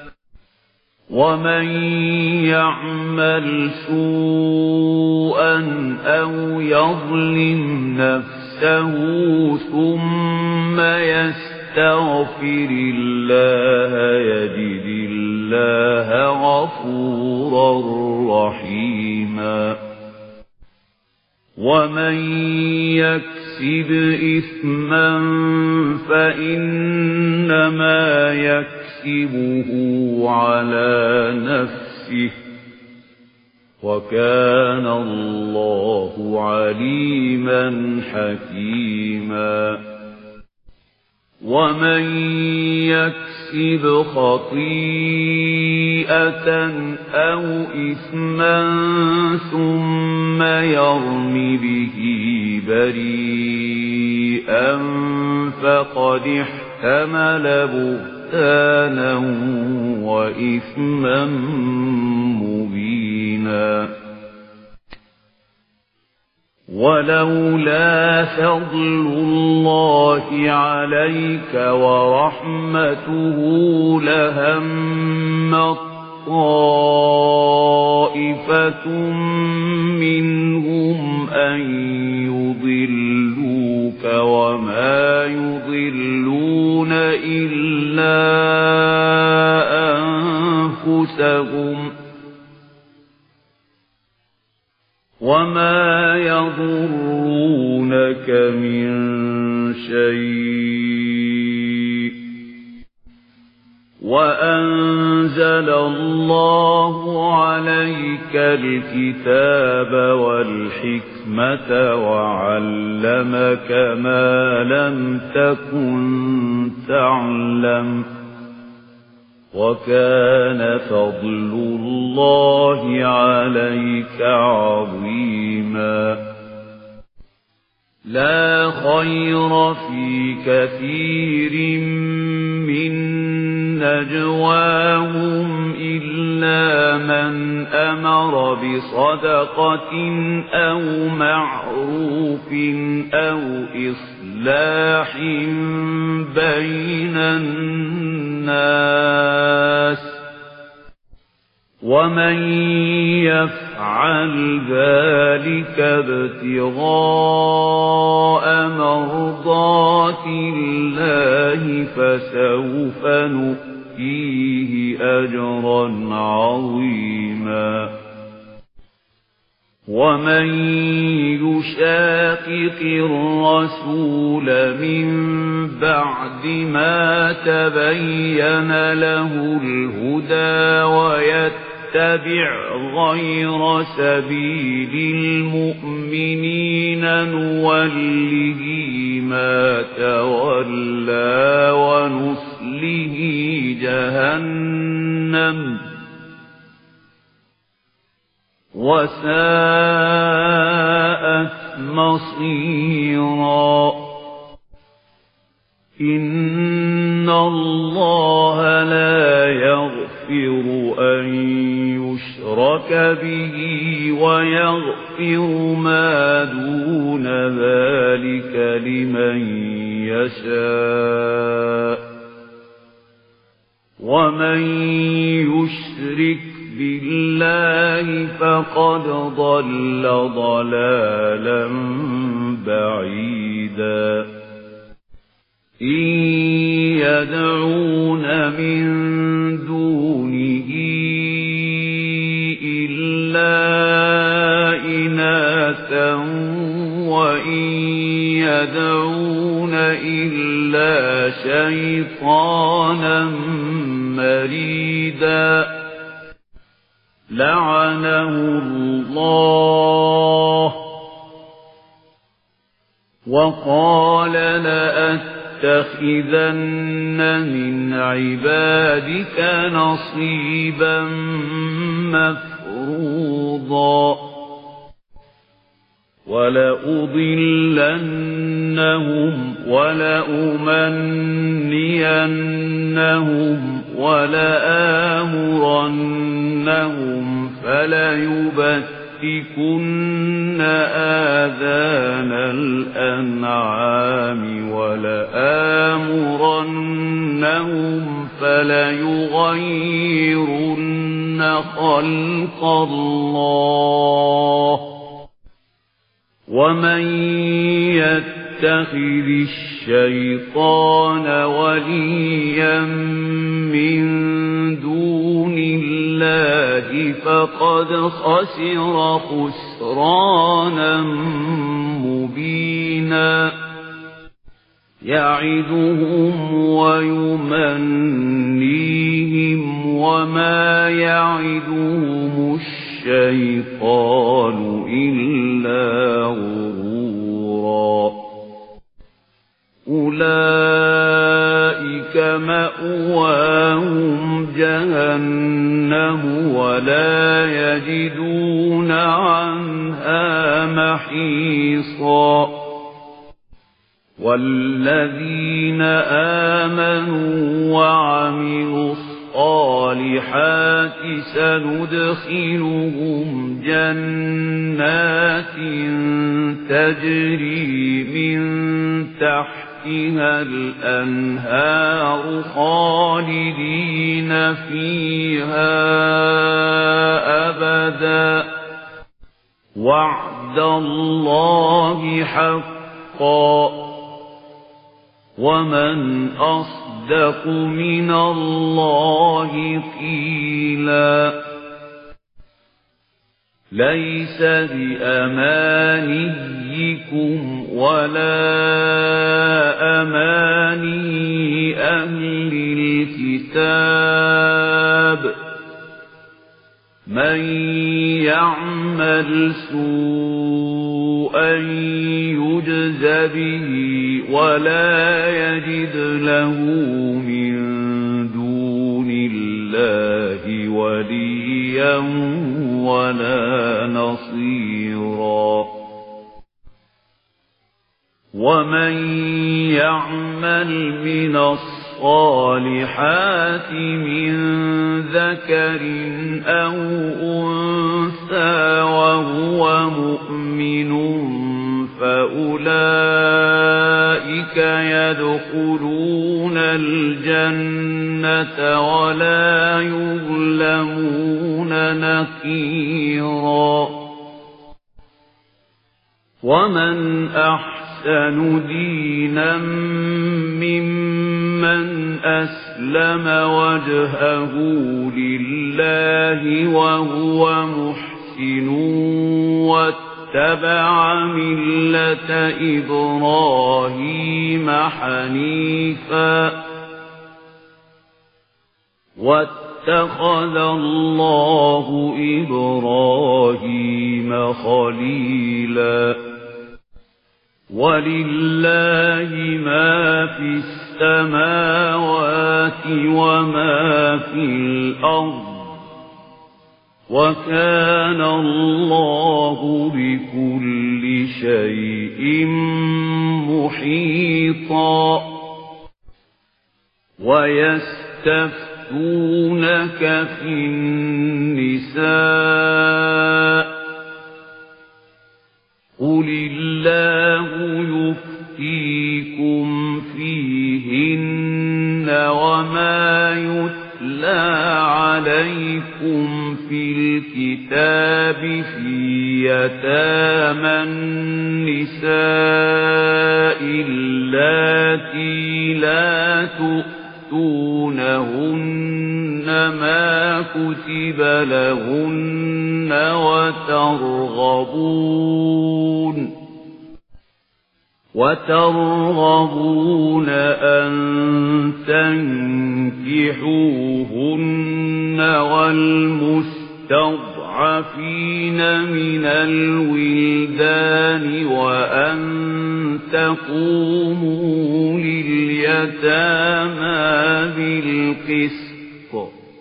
ومن يعمل سوءا أو يظلم نفسه ثم يستغفر يستغفر الله يجد الله غفورا رحيما ومن يكسب إثما فإنما يكسبه على نفسه وكان الله عليما حكيما ومن يكسب خطيئة أو إثما ثم يرم به بريئا فقد احتمل بهتانا وإثما مبينا ولولا فضل الله عليك ورحمته لهمت طائفة منهم أن يضلوك وما يضلون إلا أنفسهم وما يضرونك من شيء وأنزل الله عليك الكتاب والحكمة وعلمك ما لم تكن تعلم وكان فضل الله عليك عظيما لا خير في كثير من نجواهم إلا من أمر بصدقة أو معروف أو إصلاح بين الناس ومن يفعل ذلك ابتغاء مرضات الله فسوف نؤتيه أجرا عظيما ومن يشاقق الرسول من بعد ما تبين له الهدى ويتبع غير سبيل المؤمنين نوله ما تولى ونصله جهنم وساءت مصيرا إن الله لا يغفر أن يشرك به ويغفر ما دون ذلك لمن يشاء ومن يشرك بالله فقد ضل ضلالا بعيدا إن يدعون من دونه إلا إناثا وإن يدعون إلا شيطانا مريدا لعنه الله وقال لأتخذن من عبادك نصيبا مفروضا ولأضلنهم ولأمنينهم ولآمرنهم فليبتكن آذان الأنعام ولآمرنهم فليغيرن خلق الله ومن يتخذ الشيطان وليا من دون الله فقد خسر خسرانا مبينا يعدهم ويمنيهم وما يعدهم الشيطان إلا غرورا أولئك مأواهم جهنم ولا يجدون عنها محيصا والذين آمنوا وعملوا الصالحات سندخلهم جنات تجري من تحتها الأنهار خالدين فيها أبدا وعد الله حقا ومن أصدق من الله قيلا ليس بأمانيكم ولا أماني أهل الكتاب من يعمل سوءا يجز به ولا يجد له من دون الله وليا ولا نصيرا ومن يعمل من الصالحات من ذكر أو أنثى وهو مؤمن فأولئك يدخلون الجنة ولا يظلمون نقيرا ومن أحسن دينا ممن أسلم وجهه لله وهو محسن مُحْسِنٌ وَاتَّبَعَ مِلَّةَ إِبْرَاهِيمَ حَنِيفًا وَاتَّخَذَ اللَّهُ إِبْرَاهِيمَ خَلِيلًا وَلِلَّهِ مَا فِي السَّمَاوَاتِ وَمَا فِي الْأَرْضِ وَكَانَ اللَّهُ بِكُلِّ شَيْءٍ مُحِيطًا وَيَسْتَفْتُونَكَ فِي النِّسَاءِ قُلِ اللَّهُ يُفْتِيكُمْ فِيهِنَّ وَمَا يُتْلَى عَلَيْكُمْ فِي الْكِتَابِ فِي يَتَامَى النِّسَاءِ اللَّاتِي لَا تُؤْتُونَهُنَّ مَا كُتِبَ لَهُنَّ وَتَرْغَبُونَ وَتَرْغَبُونَ أَن تَنكِحُوهُنَّ وَالْمُسْتَضْعَفِينَ مِنَ الْوِلْدَانِ وَأَن تَقُومُوا لِلْيَتَامَى بِالْقِسْطِ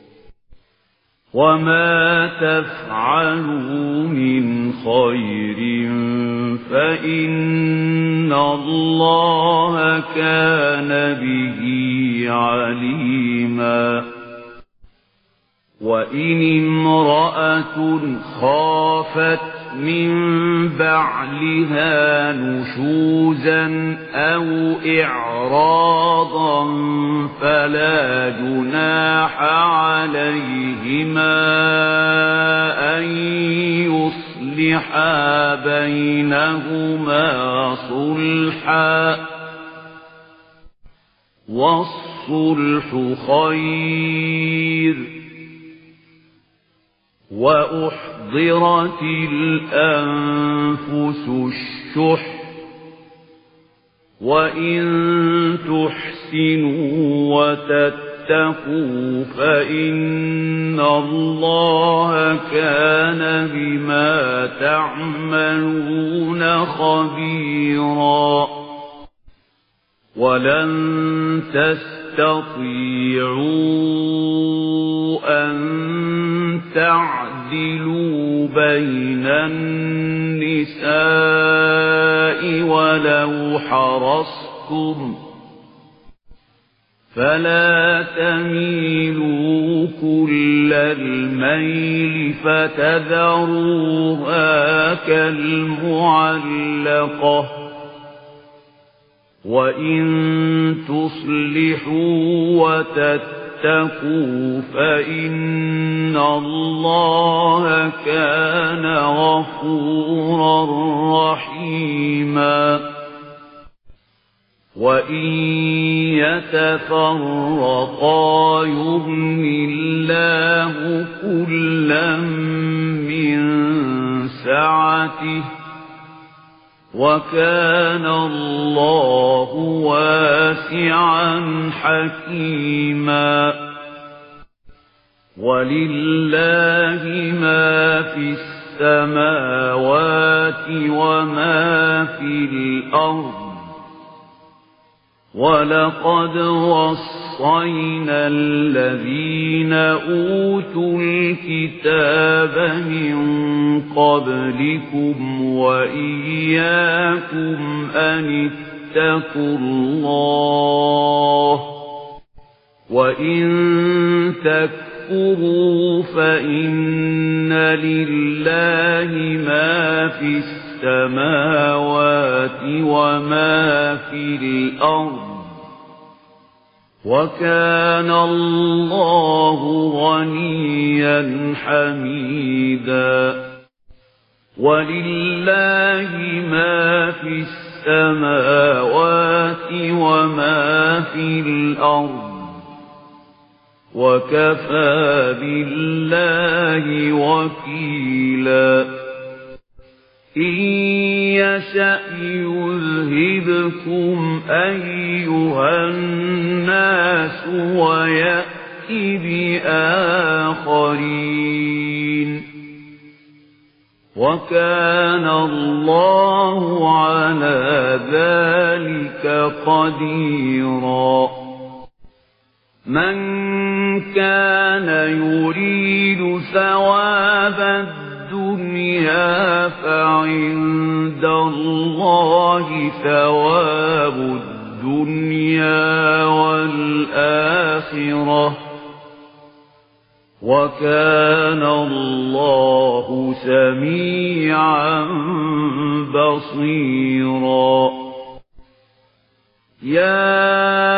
وَمَا تَفْعَلُوا مِنْ خَيْرٍ فَإِنَّ اللَّهَ كَانَ بِهِ عَلِيمًا وَإِنِ امْرَأَةٌ خَافَتْ مِنْ بَعْلِهَا نُشُوزًا أَوْ إِعْرَاضًا فَلَا جُنَاحَ عَلَيْهِمَا أَنْ يُصْلِحَا بَيْنَهُمَا صُلْحًا وَالصُّلْحُ خَيْرٌ وَأُحْضِرَتِ الْأَنفُسُ الشُّحَّ وَإِن تُحْسِنُوا وَتَتَّقُوا فَإِنَّ اللَّهَ كَانَ بِمَا تَعْمَلُونَ خَبِيرًا وَلَن تَسْتَطِيعُوا أَن تَعْدِلُوا بَيْنَ النِّسَاءِ وَلَوْ حَرَصْتُمْ فَلَا تَمِيلُوا كُلَّ الْمَيْلِ فَتَذَرُوهَا كَالْمُعَلَّقَةِ وَإِن تُصْلِحُوا وَتَتَّقُوا فَإِنَّ اللَّهَ كَانَ غَفُورًا رَّحِيمًا وَإِن يَتَفَرَّقَا يُغْنِ اللَّهُ كُلًّا مِّن سَعَتِهِ وَكَانَ اللَّهُ وَاسِعًا حَكِيمًا وَلِلَّهِ مَا فِي السَّمَاوَاتِ وَمَا فِي الْأَرْضِ وَلَقَدْ وَصَّيْنَا الَّذِينَ أُوتُوا الْكِتَابَ مِنْ قَبْلِكُمْ وَإِيَّاكُمْ أَنِ اتَّقُوا اللَّهَ وَإِن تَكْفُرُوا فَإِنَّ لِلَّهِ مَا فِي السَّمَاوَاتِ وَمَا فِي الْأَرْضِ وَكَانَ اللَّهُ غَنِيًّا حَمِيدًا وَلِلَّهِ مَا فِي السَّمَاوَاتِ وَمَا فِي الْأَرْضِ وكفى بالله وكيلا إن يشأ يذهبكم أيها الناس ويأت بآخرين وكان الله على ذلك قديرا من كان يريد ثواب الدنيا فعند الله ثواب الدنيا والآخرة وكان الله سميعا بصيرا يا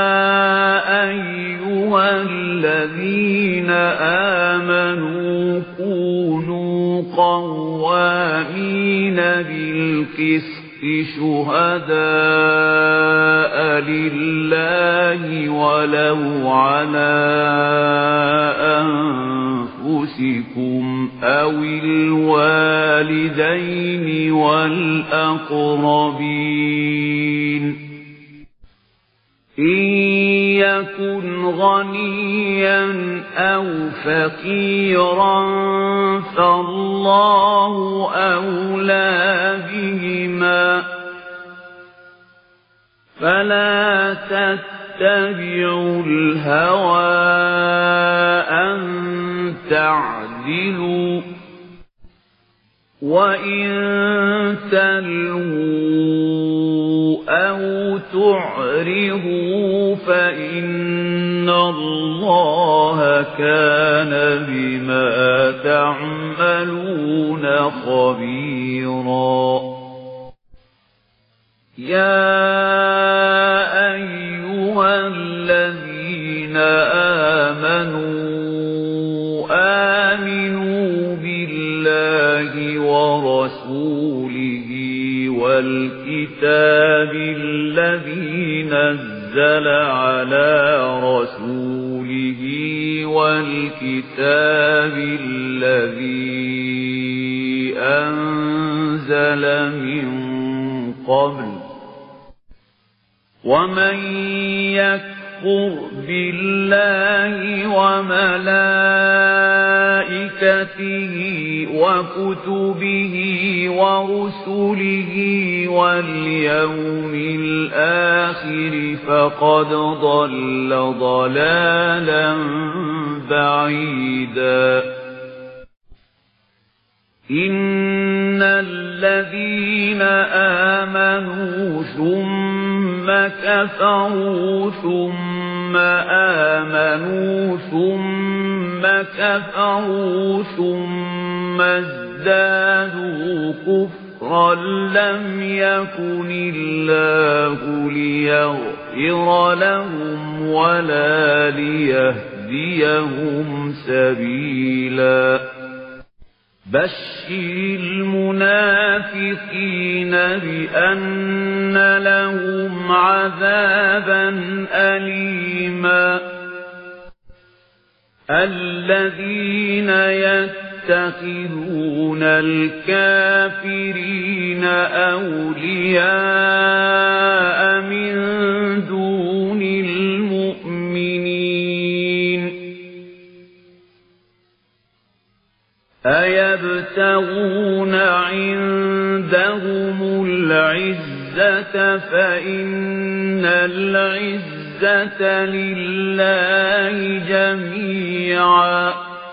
أيها الذين آمنوا كونوا قوامين بالقسط شهداء لله ولو على أنفسكم أو الوالدين والأقربين إن يكن غنيا أو فقيرا فالله أولى بهما فلا تتبعوا الهوى أن تعدلوا وإن تلووا أو تعرضوا فإن الله كان بما تعملون خبيرا يا أيها الذين آمنوا آمنوا بالله ورسوله والكتاب الذي نزل على رسوله والكتاب الذي أنزل من قبل ومن يكفر بالله وملائكته وكتبه ورسله واليوم الآخر فقد ضل ضلالا بعيدا إن الذين آمنوا ثم كفروا ثم آمنوا ثم كفروا ثم ازدادوا كفرا لم يكن الله ليغفر لهم ولا ليهديهم سبيلا بشر المنافقين بأن لهم عذابا أليما الذين يتخذون الكافرين أولياء من دون المؤمنين أيبتغون عندهم العزة فإن العزة لله جميعا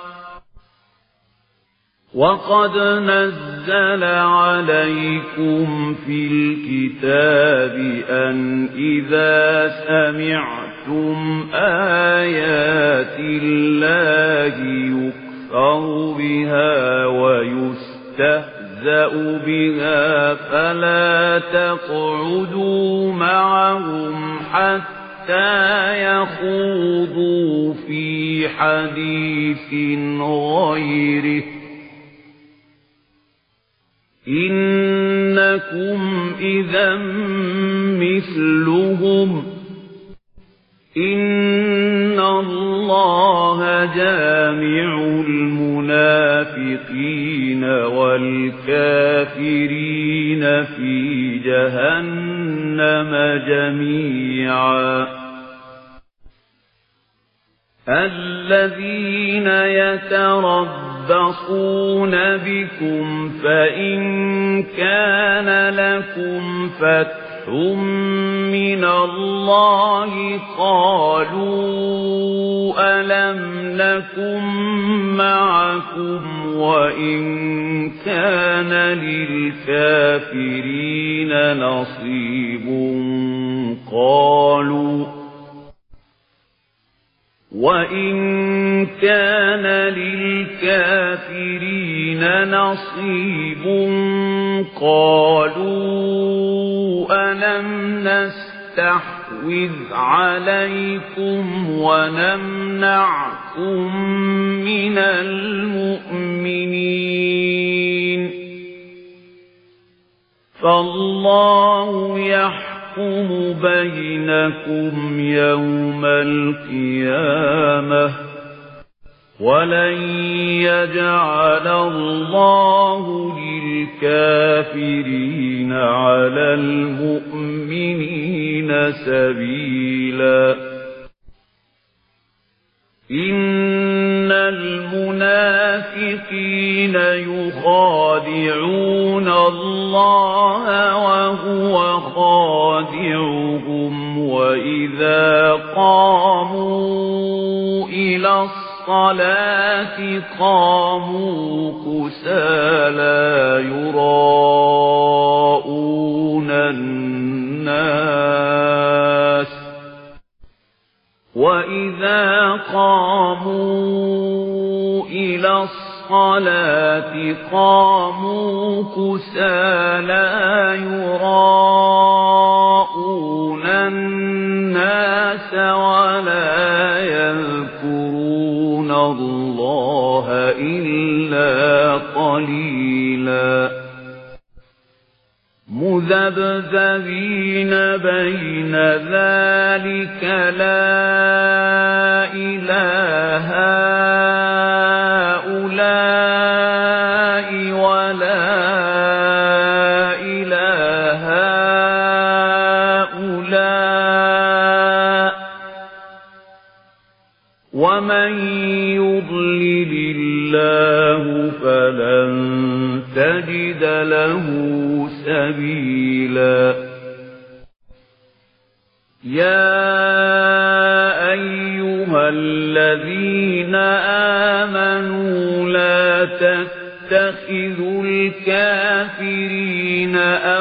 وقد نزل عليكم في الكتاب أن إذا سمعتم آيات الله يكفر يكفر بها ويستهزأ بها فلا تقعدوا معهم حتى يخوضوا في حديث غيره إنكم إذا مثلهم إن الله جامع المنافقين والكافرين في جهنم جميعا الذين يتربصون بكم فإن كان لكم فتح من الله قالوا ألم نكن معكم وإن كان للكافرين نصيب قالوا وإن كان للكافرين نصيب قالوا ألم نستحوذ عليكم ونمنعكم من المؤمنين فالله يحكم يحكم بينكم يوم القيامة ولن يجعل الله للكافرين على المؤمنين سبيلا إن المنافقين يخادعون الله وهو خادعهم وإذا قاموا إلى الصلاة قاموا كسالى يراءون الناس وإذا قاموا إلى الصلاة قاموا كسالى يراءون الناس ولا يذكرون الله إلا قليلا مذبذبين بين ذلك لا إله هؤلاء ولا إله هؤلاء ومن يضلل الله فلن تجد له سبيلا يا أيها الذين آمنوا لا تتخذوا الكافرين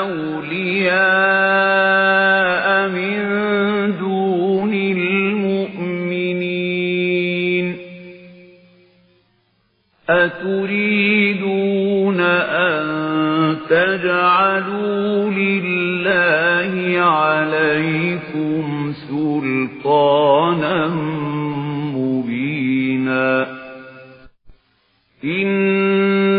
أولياء من دون المؤمنين أتريدون أن تجعلوا لله عليكم سلطانا مبينا إن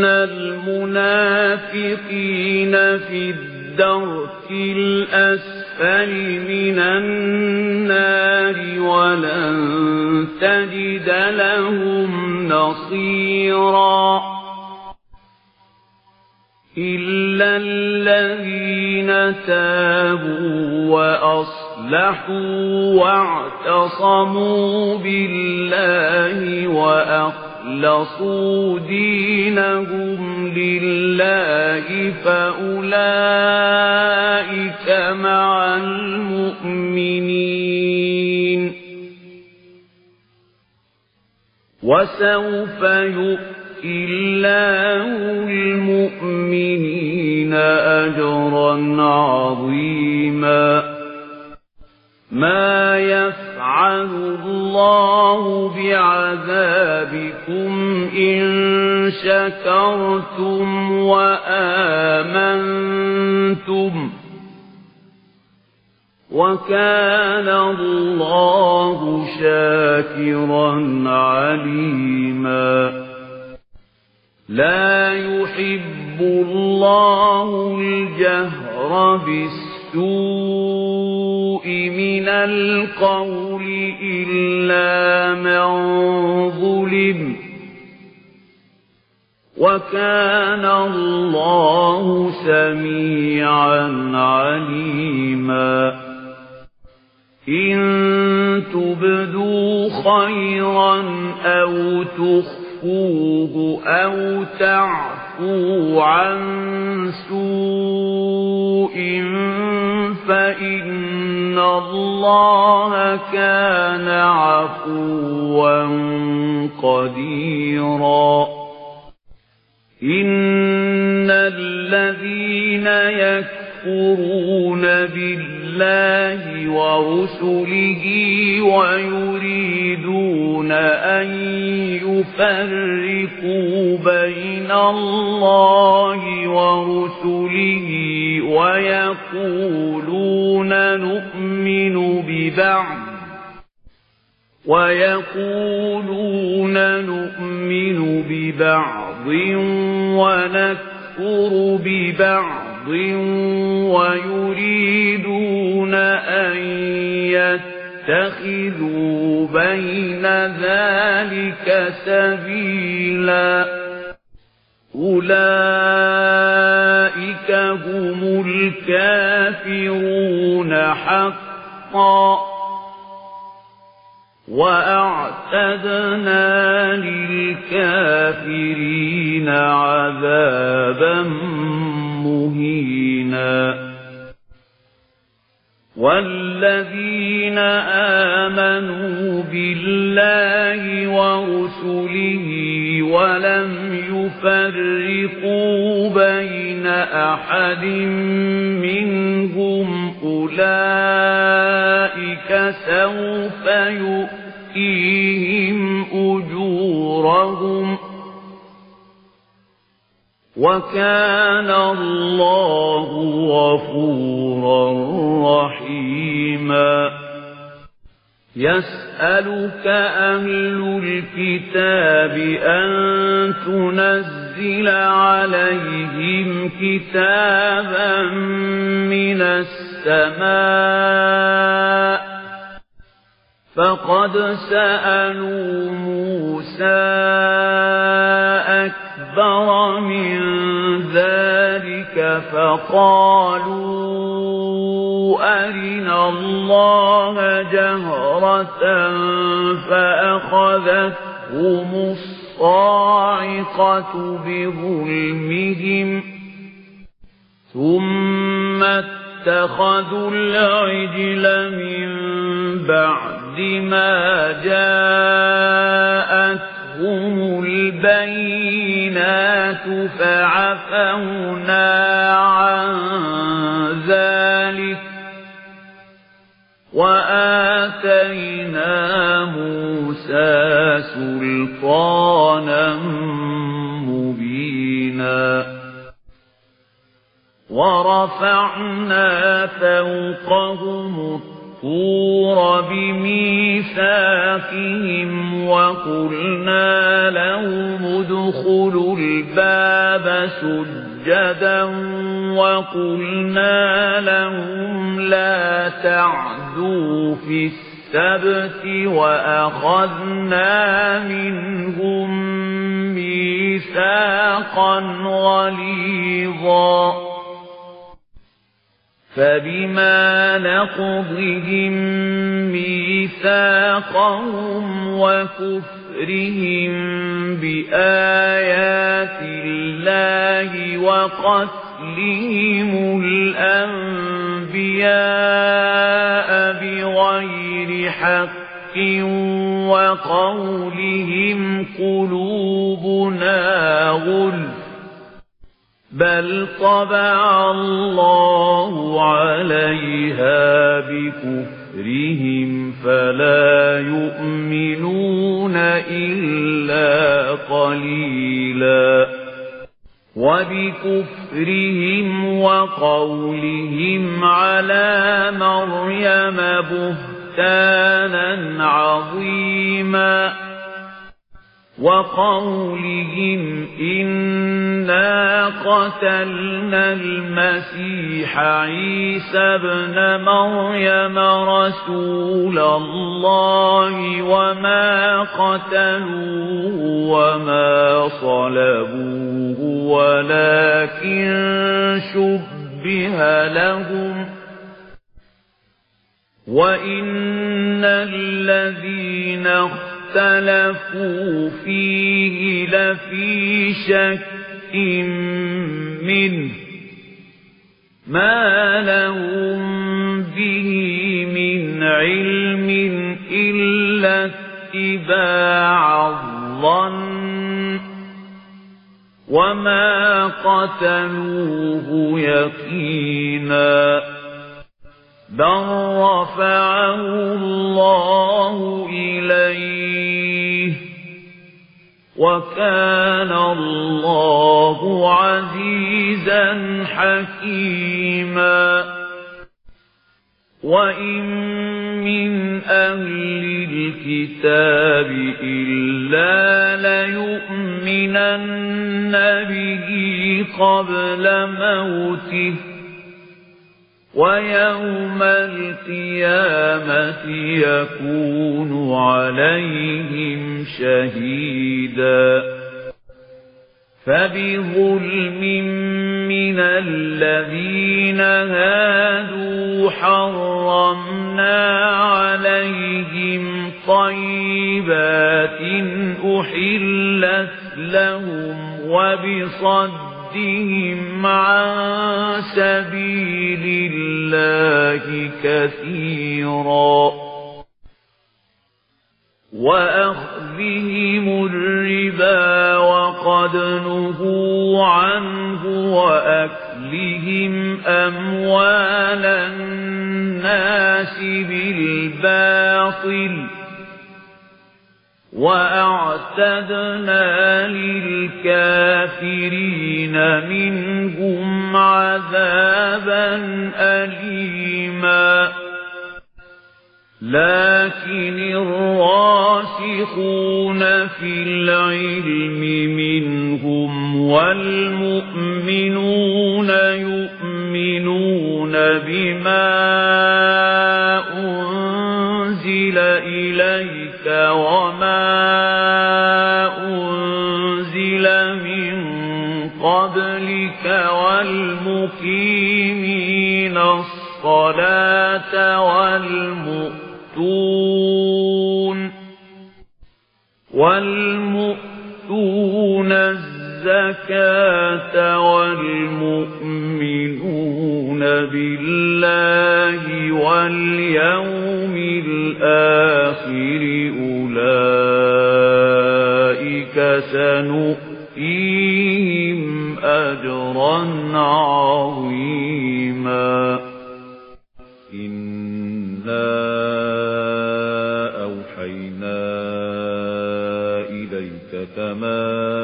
المنافقين في الدرك الأسفل من النار ولن تجد لهم نصيرا إلا الذين تابوا وأصلحوا واعتصموا بالله وأخلصوا دينهم لله فأولئك مع المؤمنين وسوف يؤمنون الله المؤمنين أجرا عظيما ما يفعل الله بعذابكم إن شكرتم وآمنتم وكان الله شاكرا عليما لا يحب الله الجهر بالسوء من القول إلا من ظلم وكان الله سميعا عليما إن تبدوا خيرا أو تخفوه أو تعفوا عن سوء فإن الله كان عفوا قديرا إن الذين يكفرون بالله ورسله ويريدون أن يفرقوا بين الله ورسله ويقولون نؤمن ببعض ويقولون نؤمن ببعض ونكفر ببعض ويريدون أن يتخذوا بين ذلك سبيلا أولئك هم الكافرون حقا وأعتدنا للكافرين عذابا مهينا والذين آمنوا بالله ورسله ولم يفرقوا بين أحد منهم أولئك سوف يؤتيهم أجورهم وكان الله غفورا رحيما يسألك أهل الكتاب أن تنزل عليهم كتابا من السماء فقد سألوا موسى أكبر من ذلك فقالوا أرنا الله جهرة فأخذتهم الصاعقة بظلمهم ثم اتخذوا العجل من بعد ما جاءتهم البينات فعفونا عن ذلك وآتينا موسى سلطانا مبينا ورفعنا فوقهم الطور بميثاقهم وقلنا لهم ادخلوا الباب سجدا وقلنا لهم لا تعدوا في السبت وأخذنا منهم ميثاقا غليظا فبما نقضهم ميثاقهم وكفرهم بآيات الله وقتلهم الأنبياء بغير حق وقولهم قلوبنا غلف بل طبع الله عليها بكفرهم فلا يؤمنون إلا قليلا وبكفرهم وقولهم على مريم بهتانا عظيما وقولهم إنا قتلنا المسيح عيسى ابن مريم رسول الله وما قتلوه وما صلبوه ولكن شبه لهم وإن الذين اختلفوا فيه لفي شك منه ما لهم به من علم إلا اتباع الظن وما قتلوه يقينا بل رفعه الله إليه وكان الله عزيزا حكيما وإن من أهل الكتاب إلا ليؤمنن به قبل موته ويوم القيامة يكون عليهم شهيدا فبظلم من الذين هادوا حرمنا عليهم طيبات أحلت لهم وبصد عن سبيل الله كثيرا وأخذهم الربا وقد نهوا عنه وأكلهم أموال الناس بالباطل وأعتدنا للكافرين منهم عذابا أليما لكن الراسخون في العلم منهم والمؤمنون يؤمنون بما أنزل إليك وما أنزل من قبلك والمقيمين الصلاة والمؤتون والمؤتون الزكاة والمؤمنون بالله واليوم الآخر أولئك سنؤتيهم أجرا عظيما إنا أوحينا إليك كما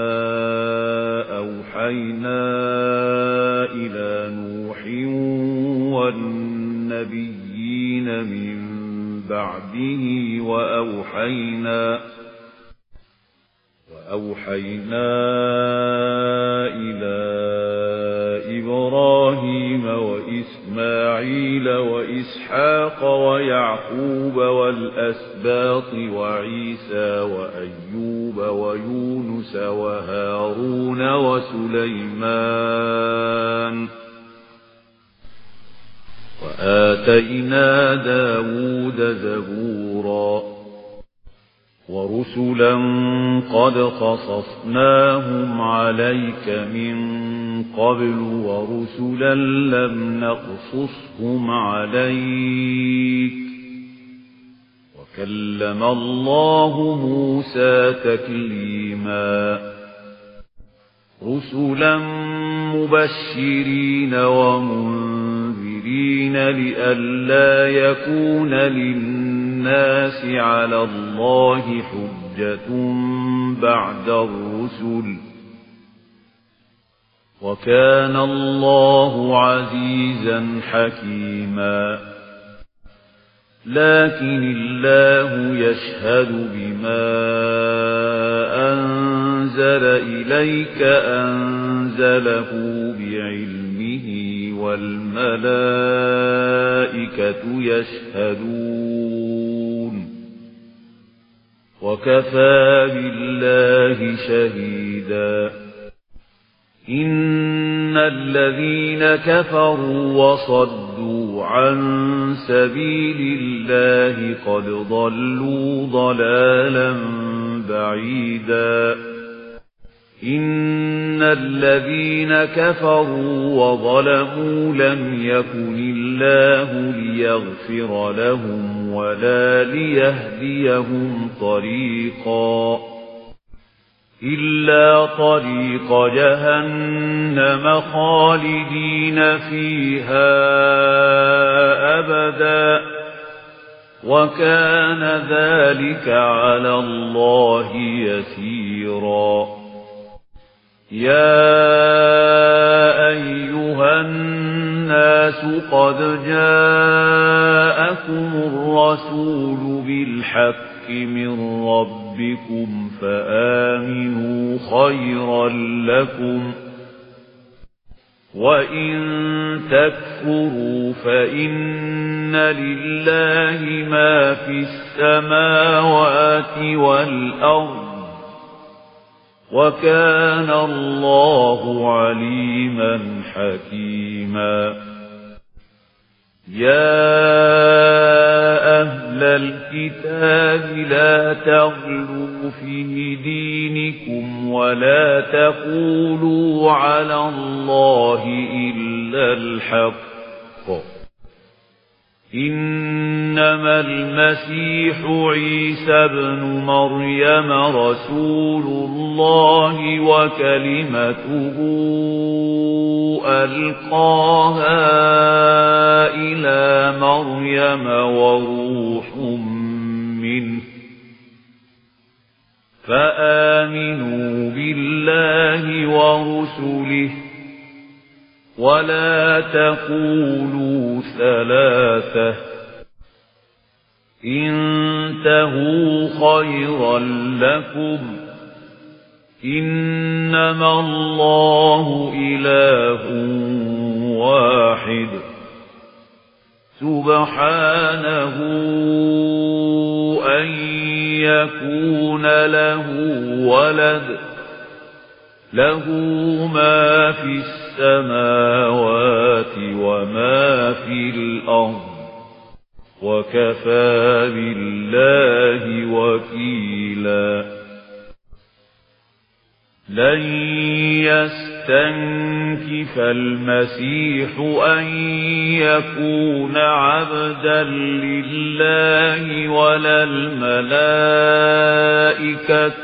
أوحينا إلى نوح والنبيين من بعده وأوحينا وأوحينا إلى إبراهيم وإسماعيل وإسحاق ويعقوب والأسباط وعيسى وأيوب ويونس وهارون وسليمان وآتينا داود زبورا ورسلا قد قصصناهم عليك من قبل ورسلا لم نقصصهم عليك وكلم الله موسى تكليما رسلا مبشرين ومنذرين لئلا يكون للناس على الله حجة بعد الرسل وكان الله عزيزا حكيما لكن الله يشهد بما أنزل إليك أنزله بعلمه والملائكة يشهدون وكفى بالله شهيدا إن الذين كفروا وصدوا عن سبيل الله قد ضلوا ضلالا بعيدا إن الذين كفروا وظلموا لم يكن الله ليغفر لهم ولا ليهديهم طريقا إلا طريق جهنم خالدين فيها أبدا وكان ذلك على الله يسيرا يا أيها الناس قد جاءكم الرسول بالحق من ربكم فآمنوا خيرا لكم وإن تكفروا فإن لله ما في السماوات والأرض وكان الله عليما حكيما يا أهل الكتاب لا تغلوا في دينكم ولا تقولوا على الله إلا الحق إنما المسيح عيسى ابن مريم رسول الله وكلمته ألقاها إلى مريم وروح منه فآمنوا بالله ورسله ولا تقولوا ثلاثة انتهوا خيرا لكم إنما الله إله واحد سبحانه أن يكون له ولد له ما في السماوات وما في الأرض وكفى بالله وكيلا لن يستنكف المسيح أن يكون عبدا لله ولا الملائكة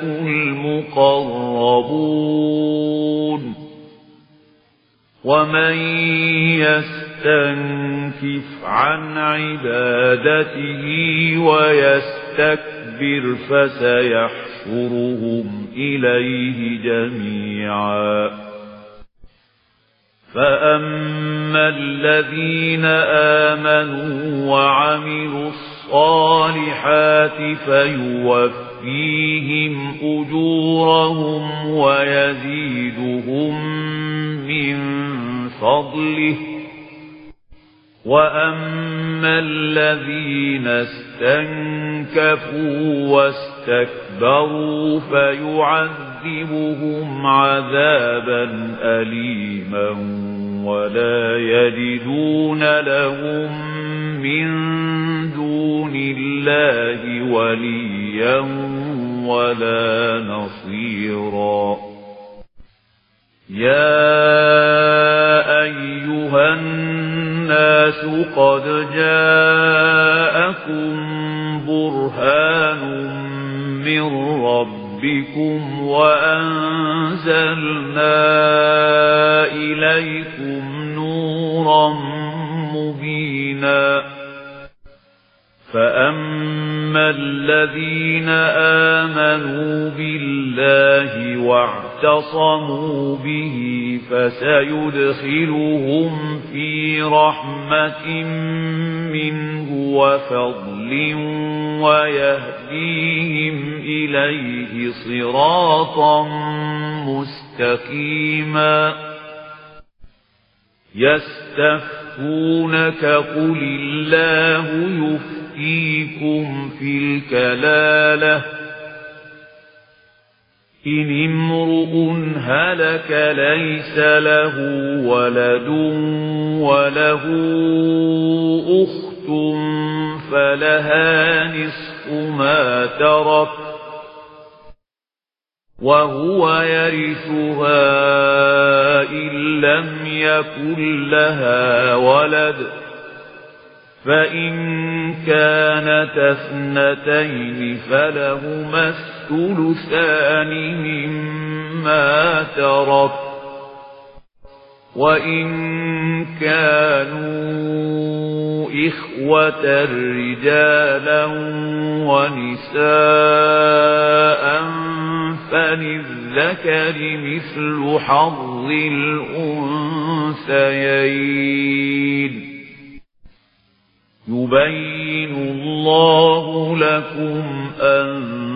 المقربون ومن يستنكف عن عبادته ويستكبر فسيحشرهم إليه جميعا فأما الذين آمنوا وعملوا الصالحات فيوفيهم أجورهم ويزيدهم من فضله وأما الذين استنكفوا واستكبروا فيعذبهم عذابا أليما ولا يجدون لهم من دون الله وليا ولا نصيرا يا أيها الناس قد جاءكم برهان من ربكم وأنزلنا إليكم نورا مبينا فأما الذين آمنوا بالله وعلا واعتصموا به فسيدخلهم في رحمة منه وفضل ويهديهم إليه صراطا مستقيما يستفتونك قل الله يفتيكم في الكلالة إن امرؤ هلك ليس له ولد وله أخت فلها نصف ما ترك وهو يرثها إن لم يكن لها ولد فإن كانت اثنتين فلهما الثلثان مما ترك وإن كانوا إخوة رجالا ونساء فللذكر مثل حظ الأنثيين يبين الله لكم أن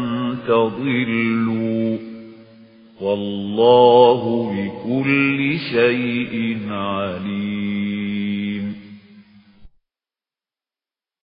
تضلوا والله بكل شيء عليم.